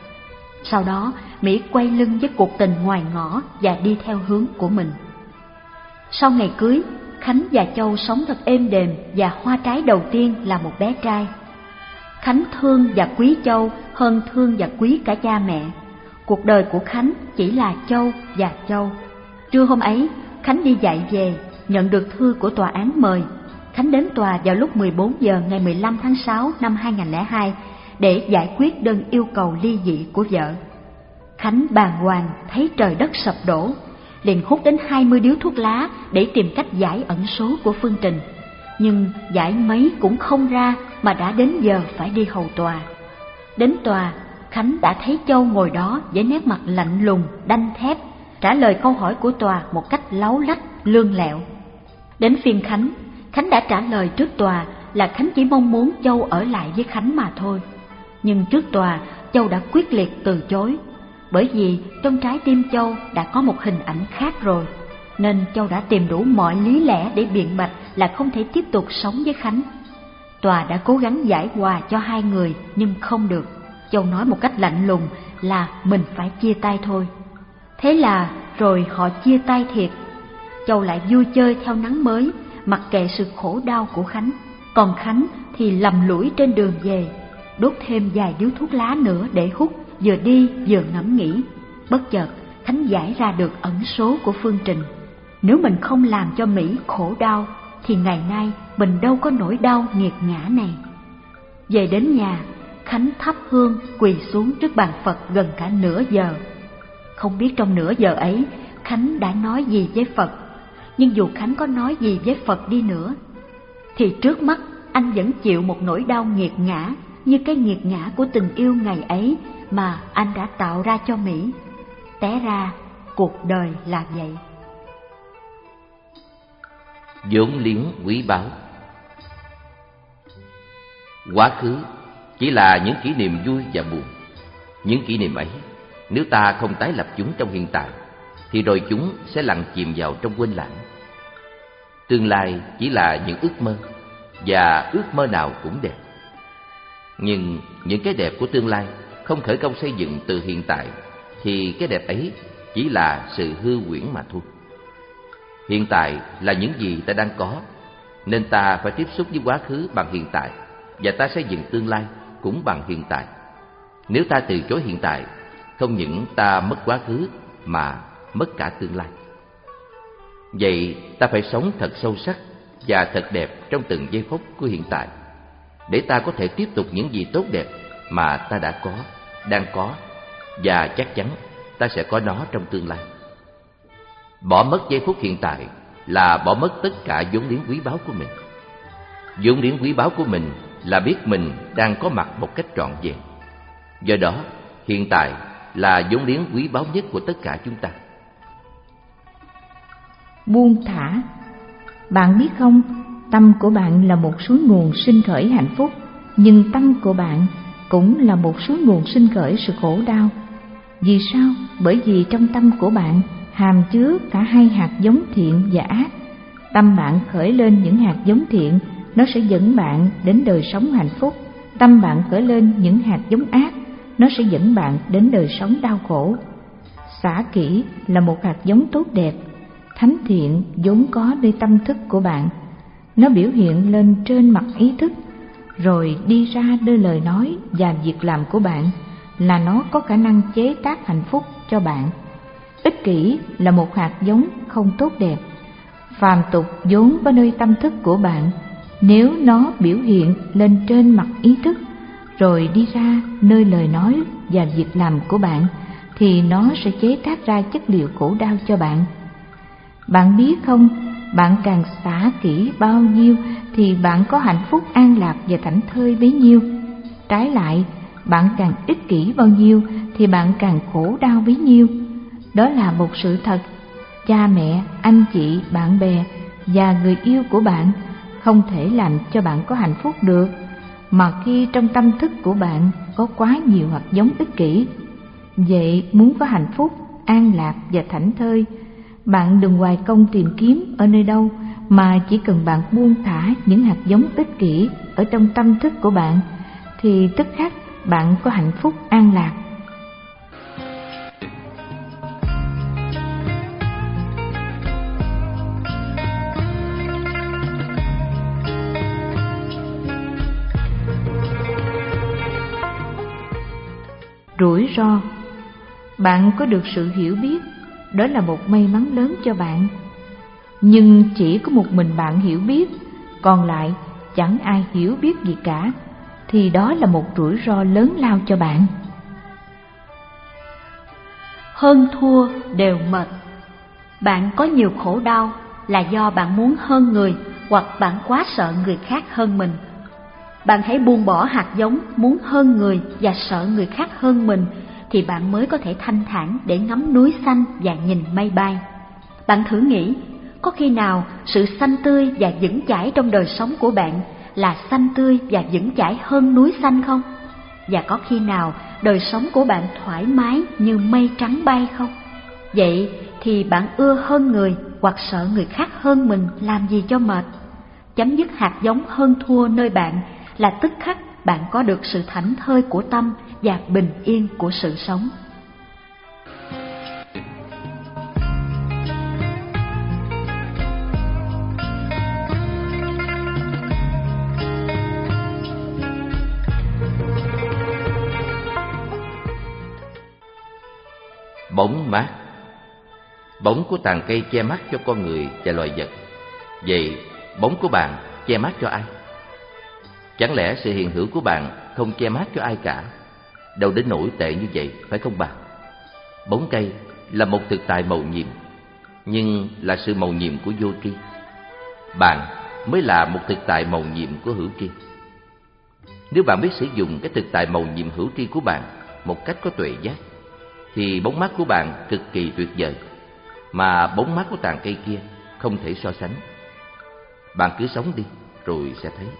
Sau đó Mỹ quay lưng với cuộc tình ngoài ngõ và đi theo hướng của mình. Sau ngày cưới, Khánh và Châu sống thật êm đềm và hoa trái đầu tiên là một bé trai. Khánh thương và quý Châu hơn thương và quý cả cha mẹ. Cuộc đời của Khánh chỉ là Châu và Châu. Trưa hôm ấy, Khánh đi dạy về, nhận được thư của tòa án mời. Khánh đến tòa vào lúc mười bốn giờ ngày mười lăm tháng sáu năm hai nghìn không trăm lẻ hai để giải quyết đơn yêu cầu ly dị của vợ. Khánh bàng hoàng thấy trời đất sập đổ, liền hút đến hai mươi điếu thuốc lá để tìm cách giải ẩn số của Phương Trình. Nhưng giải mấy cũng không ra mà đã đến giờ phải đi hầu tòa. Đến tòa, Khánh đã thấy Châu ngồi đó với nét mặt lạnh lùng, đanh thép, trả lời câu hỏi của tòa một cách láu lách, lương lẹo. Đến phiên Khánh, Khánh đã trả lời trước tòa là Khánh chỉ mong muốn Châu ở lại với Khánh mà thôi. Nhưng trước tòa, Châu đã quyết liệt từ chối, bởi vì trong trái tim Châu đã có một hình ảnh khác rồi, nên Châu đã tìm đủ mọi lý lẽ để biện bạch là không thể tiếp tục sống với Khánh. Tòa đã cố gắng giải hòa cho hai người nhưng không được. Châu nói một cách lạnh lùng là mình phải chia tay thôi. Thế là rồi họ chia tay thiệt. Châu lại vui chơi theo nắng mới, mặc kệ sự khổ đau của Khánh. Còn Khánh thì lầm lũi trên đường về, đốt thêm vài điếu thuốc lá nữa để hút, vừa đi vừa ngẫm nghĩ. Bất chợt Khánh giải ra được ẩn số của Phương Trình. Nếu mình không làm cho Mỹ khổ đau thì ngày nay mình đâu có nỗi đau nghiệt ngã này. Về đến nhà, Khánh thắp hương quỳ xuống trước bàn Phật gần cả nửa giờ. Không biết trong nửa giờ ấy Khánh đã nói gì với Phật, nhưng dù Khánh có nói gì với Phật đi nữa thì trước mắt anh vẫn chịu một nỗi đau nghiệt ngã như cái nghiệt ngã của tình yêu ngày ấy mà anh đã tạo ra cho Mỹ. Té ra cuộc đời là vậy. Vốn liếng quý báu. Quá khứ chỉ là những kỷ niệm vui và buồn. Những kỷ niệm ấy, nếu ta không tái lập chúng trong hiện tại, thì rồi chúng sẽ lặn chìm vào trong quên lãng. Tương lai chỉ là những ước mơ, và ước mơ nào cũng đẹp. Nhưng những cái đẹp của tương lai không khởi công xây dựng từ hiện tại, thì cái đẹp ấy chỉ là sự hư huyễn mà thôi. Hiện tại là những gì ta đang có, nên ta phải tiếp xúc với quá khứ bằng hiện tại, và ta xây dựng tương lai cũng bằng hiện tại. Nếu ta từ chối hiện tại, không những ta mất quá khứ mà mất cả tương lai. Vậy ta phải sống thật sâu sắc và thật đẹp trong từng giây phút của hiện tại, để ta có thể tiếp tục những gì tốt đẹp mà ta đã có, đang có, và chắc chắn ta sẽ có nó trong tương lai. Bỏ mất giây phút hiện tại là bỏ mất tất cả vốn liếng quý báu của mình. Vốn liếng quý báu của mình là biết mình đang có mặt một cách trọn vẹn. Do đó, hiện tại là vốn liếng quý báu nhất của tất cả chúng ta. Buông thả. Bạn biết không, tâm của bạn là một suối nguồn sinh khởi hạnh phúc, nhưng tâm của bạn cũng là một suối nguồn sinh khởi sự khổ đau. Vì sao? Bởi vì trong tâm của bạn hàm chứa cả hai hạt giống thiện và ác. Tâm bạn khởi lên những hạt giống thiện, nó sẽ dẫn bạn đến đời sống hạnh phúc. Tâm bạn khởi lên những hạt giống ác, nó sẽ dẫn bạn đến đời sống đau khổ. Xả kỹ là một hạt giống tốt đẹp, thánh thiện vốn có nơi tâm thức của bạn. Nó biểu hiện lên trên mặt ý thức, rồi đi ra nơi lời nói và việc làm của bạn, là nó có khả năng chế tác hạnh phúc cho bạn. Ích kỷ là một hạt giống không tốt đẹp, phàm tục vốn có nơi tâm thức của bạn. Nếu nó biểu hiện lên trên mặt ý thức, rồi đi ra nơi lời nói và việc làm của bạn, thì nó sẽ chế tác ra chất liệu khổ đau cho bạn. Bạn biết không, bạn càng xả kỹ bao nhiêu thì bạn có hạnh phúc an lạc và thảnh thơi bấy nhiêu. Trái lại, bạn càng ích kỷ bao nhiêu thì bạn càng khổ đau bấy nhiêu. Đó là một sự thật. cha mẹ, anh chị, bạn bè và người yêu của bạn không thể làm cho bạn có hạnh phúc được, mà khi trong tâm thức của bạn có quá nhiều hạt giống ích kỷ. Vậy muốn có hạnh phúc, an lạc và thảnh thơi, bạn đừng hoài công tìm kiếm ở nơi đâu, mà chỉ cần bạn buông thả những hạt giống ích kỷ ở trong tâm thức của bạn, thì tức khắc bạn có hạnh phúc an lạc. Rủi ro. Bạn có được sự hiểu biết, đó là một may mắn lớn cho bạn. Nhưng chỉ có một mình bạn hiểu biết, còn lại chẳng ai hiểu biết gì cả, thì đó là một rủi ro lớn lao cho bạn. Hơn thua đều mệt. Bạn có nhiều khổ đau là do bạn muốn hơn người, hoặc bạn quá sợ người khác hơn mình. Bạn hãy buông bỏ hạt giống muốn hơn người và sợ người khác hơn mình, thì bạn mới có thể thanh thản để ngắm núi xanh và nhìn mây bay. Bạn thử nghĩ, có khi nào sự xanh tươi và vững chãi trong đời sống của bạn là xanh tươi và vững chãi hơn núi xanh không? Và có khi nào đời sống của bạn thoải mái như mây trắng bay không? Vậy thì bạn ưa hơn người hoặc sợ người khác hơn mình làm gì cho mệt? Chấm dứt hạt giống hơn thua nơi bạn là tức khắc bạn có được sự thảnh thơi của tâm và bình yên của sự sống. Bóng mát. Bóng của tàn cây che mắt cho con người và loài vật. Vậy bóng của bạn che mắt cho ai? Chẳng lẽ sự hiện hữu của bạn không che mắt cho ai cả? Đâu đến nỗi tệ như vậy, phải không bạn? Bóng cây là một thực tại mầu nhiệm, nhưng là sự mầu nhiệm của vô tri. Bạn mới là một thực tại mầu nhiệm của hữu tri. Nếu bạn biết sử dụng cái thực tại mầu nhiệm hữu tri của bạn một cách có tuệ giác, thì bóng mát của bạn cực kỳ tuyệt vời, mà bóng mát của tàn cây kia không thể so sánh. Bạn cứ sống đi rồi sẽ thấy.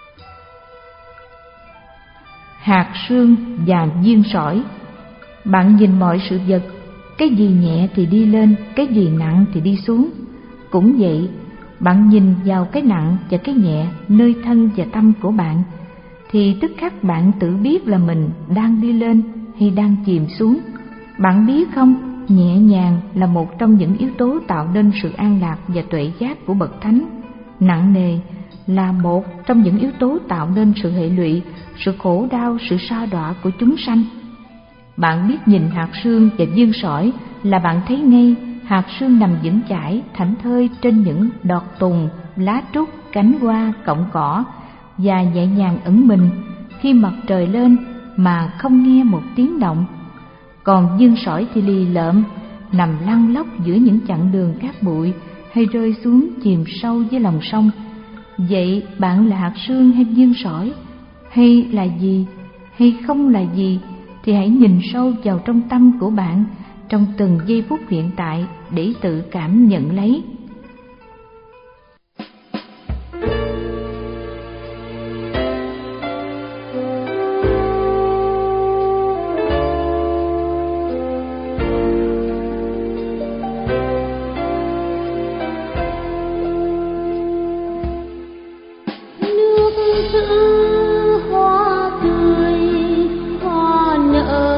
Hạt sương và viên sỏi. Bạn nhìn mọi sự vật, cái gì nhẹ thì đi lên, cái gì nặng thì đi xuống. Cũng vậy, bạn nhìn vào cái nặng và cái nhẹ nơi thân và tâm của bạn, thì tức khắc bạn tự biết là mình đang đi lên hay đang chìm xuống. Bạn biết không, nhẹ nhàng là một trong những yếu tố tạo nên sự an lạc và tuệ giác của bậc thánh. Nặng nề là một trong những yếu tố tạo nên sự hệ lụy, sự khổ đau, sự sa đọa của chúng sanh. Bạn biết nhìn hạt sương và viên sỏi là bạn thấy ngay hạt sương nằm vững chãi, thảnh thơi trên những đọt tùng, lá trúc, cánh hoa, cọng cỏ, và nhẹ nhàng ẩn mình khi mặt trời lên mà không nghe một tiếng động. Còn viên sỏi thì lì lợm, nằm lăn lóc giữa những chặng đường cát bụi, hay rơi xuống chìm sâu dưới lòng sông. Vậy bạn là hạt sương hay viên sỏi, hay là gì, hay không là gì, thì hãy nhìn sâu vào trong tâm của bạn trong từng giây phút hiện tại để tự cảm nhận lấy.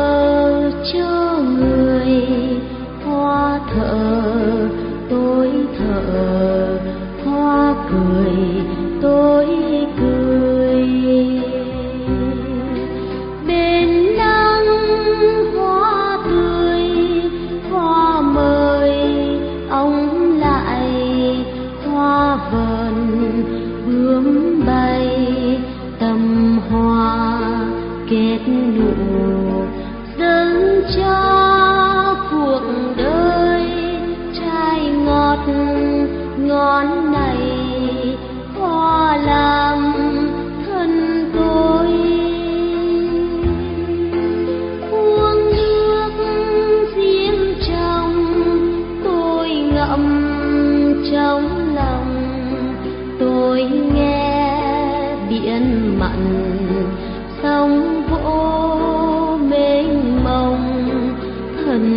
Hoa thở tôi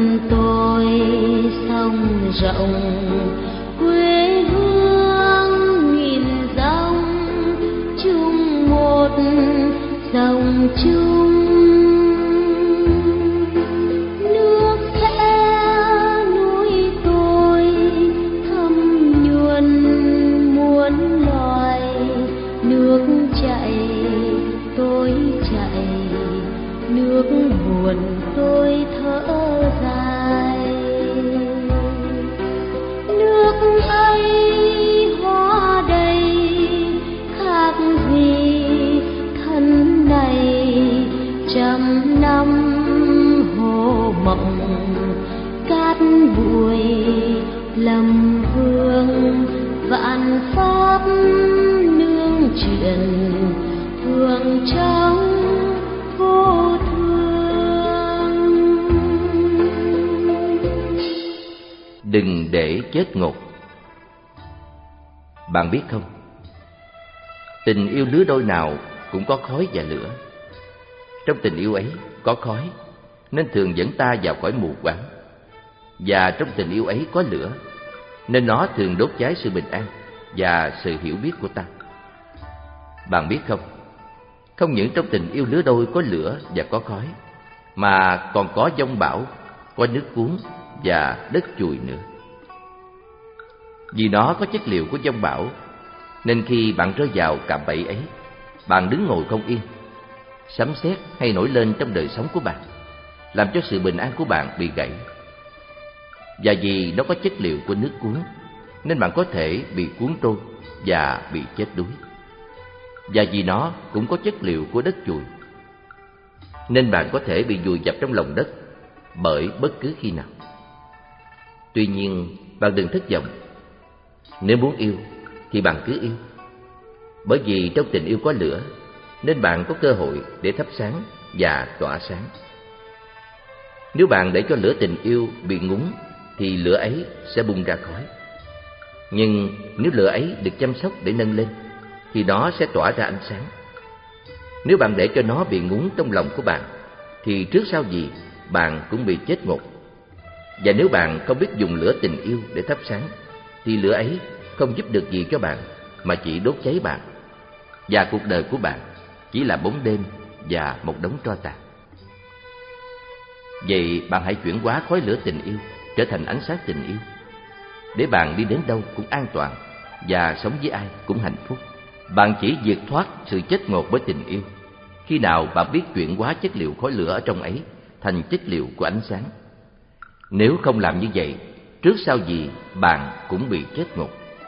tôi sông rộng quê hương nghìn dòng chung một dòng chung. Nước sẽ nuôi tôi thâm nhuần muôn loài, nước chảy tôi chạy, nước buồn tôi thở dài. Nước ấy hoa đầy khác gì thân này, trăm năm hồ mộng cát bụi lầm hương, vạn pháp nương chuyện thường trong vô thương. Đừng để chết ngột. Bạn biết không, tình yêu lứa đôi nào cũng có khói và lửa. Trong tình yêu ấy có khói nên thường dẫn ta vào cõi mù quáng, và trong tình yêu ấy có lửa nên nó thường đốt cháy sự bình an và sự hiểu biết của ta. Bạn biết không, không những trong tình yêu lứa đôi có lửa và có khói, mà còn có giông bão, có nước cuốn và đất chùi nữa. Vì nó có chất liệu của giông bão, nên khi bạn rơi vào cạm bẫy ấy, bạn đứng ngồi không yên. Sấm sét hay nổi lên trong đời sống của bạn, làm cho sự bình an của bạn bị gãy. Và vì nó có chất liệu của nước cuốn, nên bạn có thể bị cuốn trôi và bị chết đuối. Và vì nó cũng có chất liệu của đất chùi, nên bạn có thể bị vùi dập trong lòng đất bởi bất cứ khi nào. Tuy nhiên, bạn đừng thất vọng. Nếu muốn yêu thì bạn cứ yêu. Bởi vì trong tình yêu có lửa, nên bạn có cơ hội để thắp sáng và tỏa sáng. Nếu bạn để cho lửa tình yêu bị ngúng, thì lửa ấy sẽ bung ra khói. Nhưng nếu lửa ấy được chăm sóc để nâng lên, thì nó sẽ tỏa ra ánh sáng. Nếu bạn để cho nó bị ngúng trong lòng của bạn, thì trước sau gì bạn cũng bị chết ngột. Và nếu bạn không biết dùng lửa tình yêu để thắp sáng, thì lửa ấy không giúp được gì cho bạn, mà chỉ đốt cháy bạn. Và cuộc đời của bạn chỉ là bóng đêm và một đống tro tàn. Vậy bạn hãy chuyển hóa khói lửa tình yêu trở thành ánh sáng tình yêu, để bạn đi đến đâu cũng an toàn và sống với ai cũng hạnh phúc. Bạn chỉ vượt thoát sự chết ngột bởi tình yêu khi nào bạn biết chuyển hóa chất liệu khói lửa ở trong ấy thành chất liệu của ánh sáng. Nếu không làm như vậy, trước sau gì bạn cũng bị chết ngột.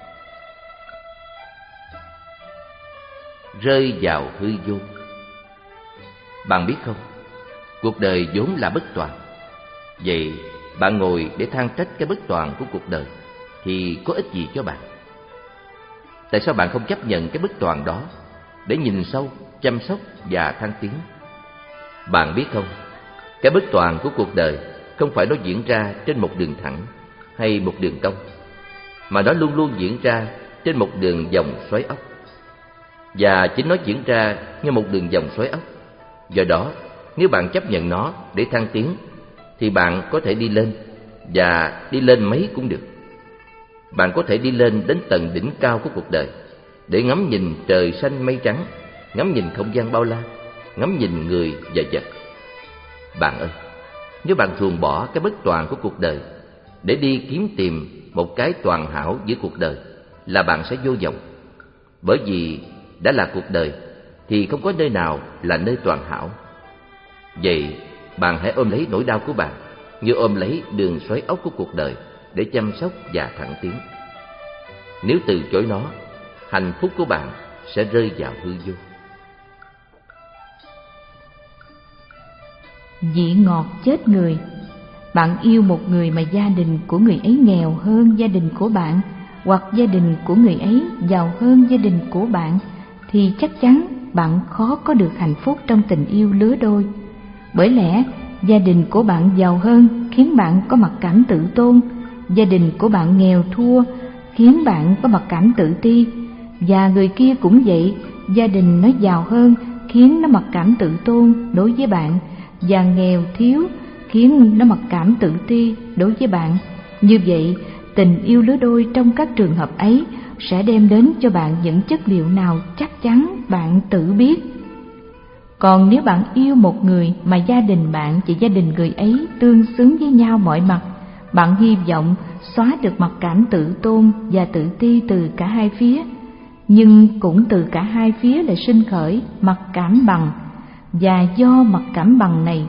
Rơi vào hư vô. Bạn biết không, cuộc đời vốn là bất toàn. Vậy bạn ngồi để than trách cái bất toàn của cuộc đời thì có ích gì cho bạn? Tại sao bạn không chấp nhận cái bất toàn đó để nhìn sâu, chăm sóc và thăng tiến? Bạn biết không, cái bất toàn của cuộc đời không phải nó diễn ra trên một đường thẳng hay một đường cong, mà nó luôn luôn diễn ra trên một đường vòng xoáy ốc. Và chính nó diễn ra như một đường vòng xoáy ốc. Do đó, nếu bạn chấp nhận nó để thăng tiến, thì bạn có thể đi lên, và đi lên mấy cũng được. Bạn có thể đi lên đến tầng đỉnh cao của cuộc đời, để ngắm nhìn trời xanh mây trắng, ngắm nhìn không gian bao la, ngắm nhìn người và vật. Bạn ơi, nếu bạn ruồng bỏ cái bất toàn của cuộc đời để đi kiếm tìm một cái toàn hảo giữa cuộc đời, là bạn sẽ vô vọng. Bởi vì đã là cuộc đời thì không có nơi nào là nơi toàn hảo. Vậy bạn hãy ôm lấy nỗi đau của bạn như ôm lấy đường xoáy ốc của cuộc đời để chăm sóc và thẳng tiến. Nếu từ chối nó, hạnh phúc của bạn sẽ rơi vào hư vô. Vị ngọt chết người. Bạn yêu một người mà gia đình của người ấy nghèo hơn gia đình của bạn, hoặc gia đình của người ấy giàu hơn gia đình của bạn, thì chắc chắn bạn khó có được hạnh phúc trong tình yêu lứa đôi. Bởi lẽ gia đình của bạn giàu hơn khiến bạn có mặc cảm tự tôn, gia đình của bạn nghèo thua khiến bạn có mặc cảm tự ti, và người kia cũng vậy, gia đình nó giàu hơn khiến nó mặc cảm tự tôn đối với bạn, và nghèo thiếu khiến nó mặc cảm tự ti đối với bạn. Như vậy, tình yêu lứa đôi trong các trường hợp ấy sẽ đem đến cho bạn những chất liệu nào chắc chắn bạn tự biết. Còn nếu bạn yêu một người mà gia đình bạn và gia đình người ấy tương xứng với nhau mọi mặt, bạn hy vọng xóa được mặc cảm tự tôn và tự ti từ cả hai phía. Nhưng cũng từ cả hai phía lại sinh khởi mặc cảm bằng, và do mặc cảm bằng này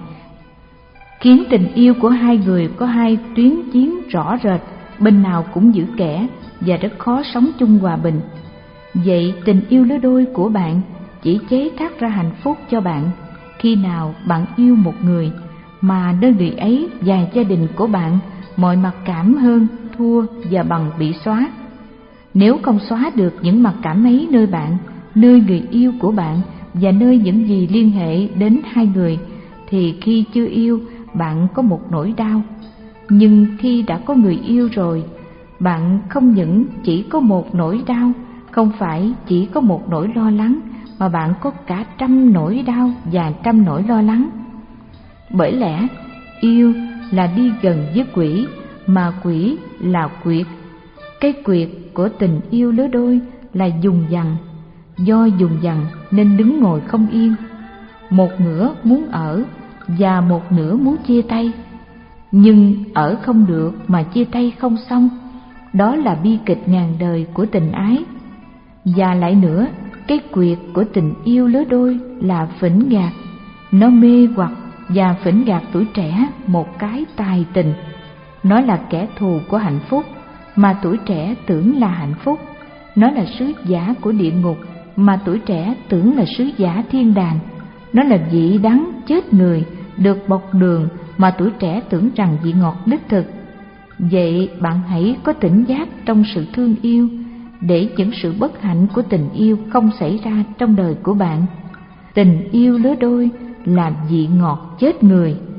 khiến tình yêu của hai người có hai tuyến chiến rõ rệt, bên nào cũng giữ kẻ và rất khó sống chung hòa bình. Vậy tình yêu lứa đôi của bạn chỉ chế tác ra hạnh phúc cho bạn khi nào bạn yêu một người mà nơi người ấy và gia đình của bạn mọi mặc cảm hơn, thua và bằng bị xóa. Nếu không xóa được những mặc cảm ấy nơi bạn, nơi người yêu của bạn và nơi những gì liên hệ đến hai người, thì khi chưa yêu bạn có một nỗi đau. Nhưng khi đã có người yêu rồi, bạn không những chỉ có một nỗi đau, không phải chỉ có một nỗi lo lắng, mà bạn có cả trăm nỗi đau và trăm nỗi lo lắng. Bởi lẽ yêu là đi gần với quỷ, mà quỷ là quyệt. Cái quyệt của tình yêu lứa đôi là dùng dằng. Do dùng dằng nên đứng ngồi không yên. Một nửa muốn ở và một nửa muốn chia tay. Nhưng ở không được mà chia tay không xong, đó là bi kịch ngàn đời của tình ái. Và lại nữa, cái quyệt của tình yêu lứa đôi là phỉnh gạt. Nó mê hoặc và phỉnh gạt tuổi trẻ một cái tài tình. Nó là kẻ thù của hạnh phúc mà tuổi trẻ tưởng là hạnh phúc. Nó là sứ giả của địa ngục mà tuổi trẻ tưởng là sứ giả thiên đàng. Nó là vị đắng chết người được bọc đường mà tuổi trẻ tưởng rằng vị ngọt đích thực. Vậy bạn hãy có tỉnh giác trong sự thương yêu, để những sự bất hạnh của tình yêu không xảy ra trong đời của bạn. Tình yêu lứa đôi là vị ngọt chết người.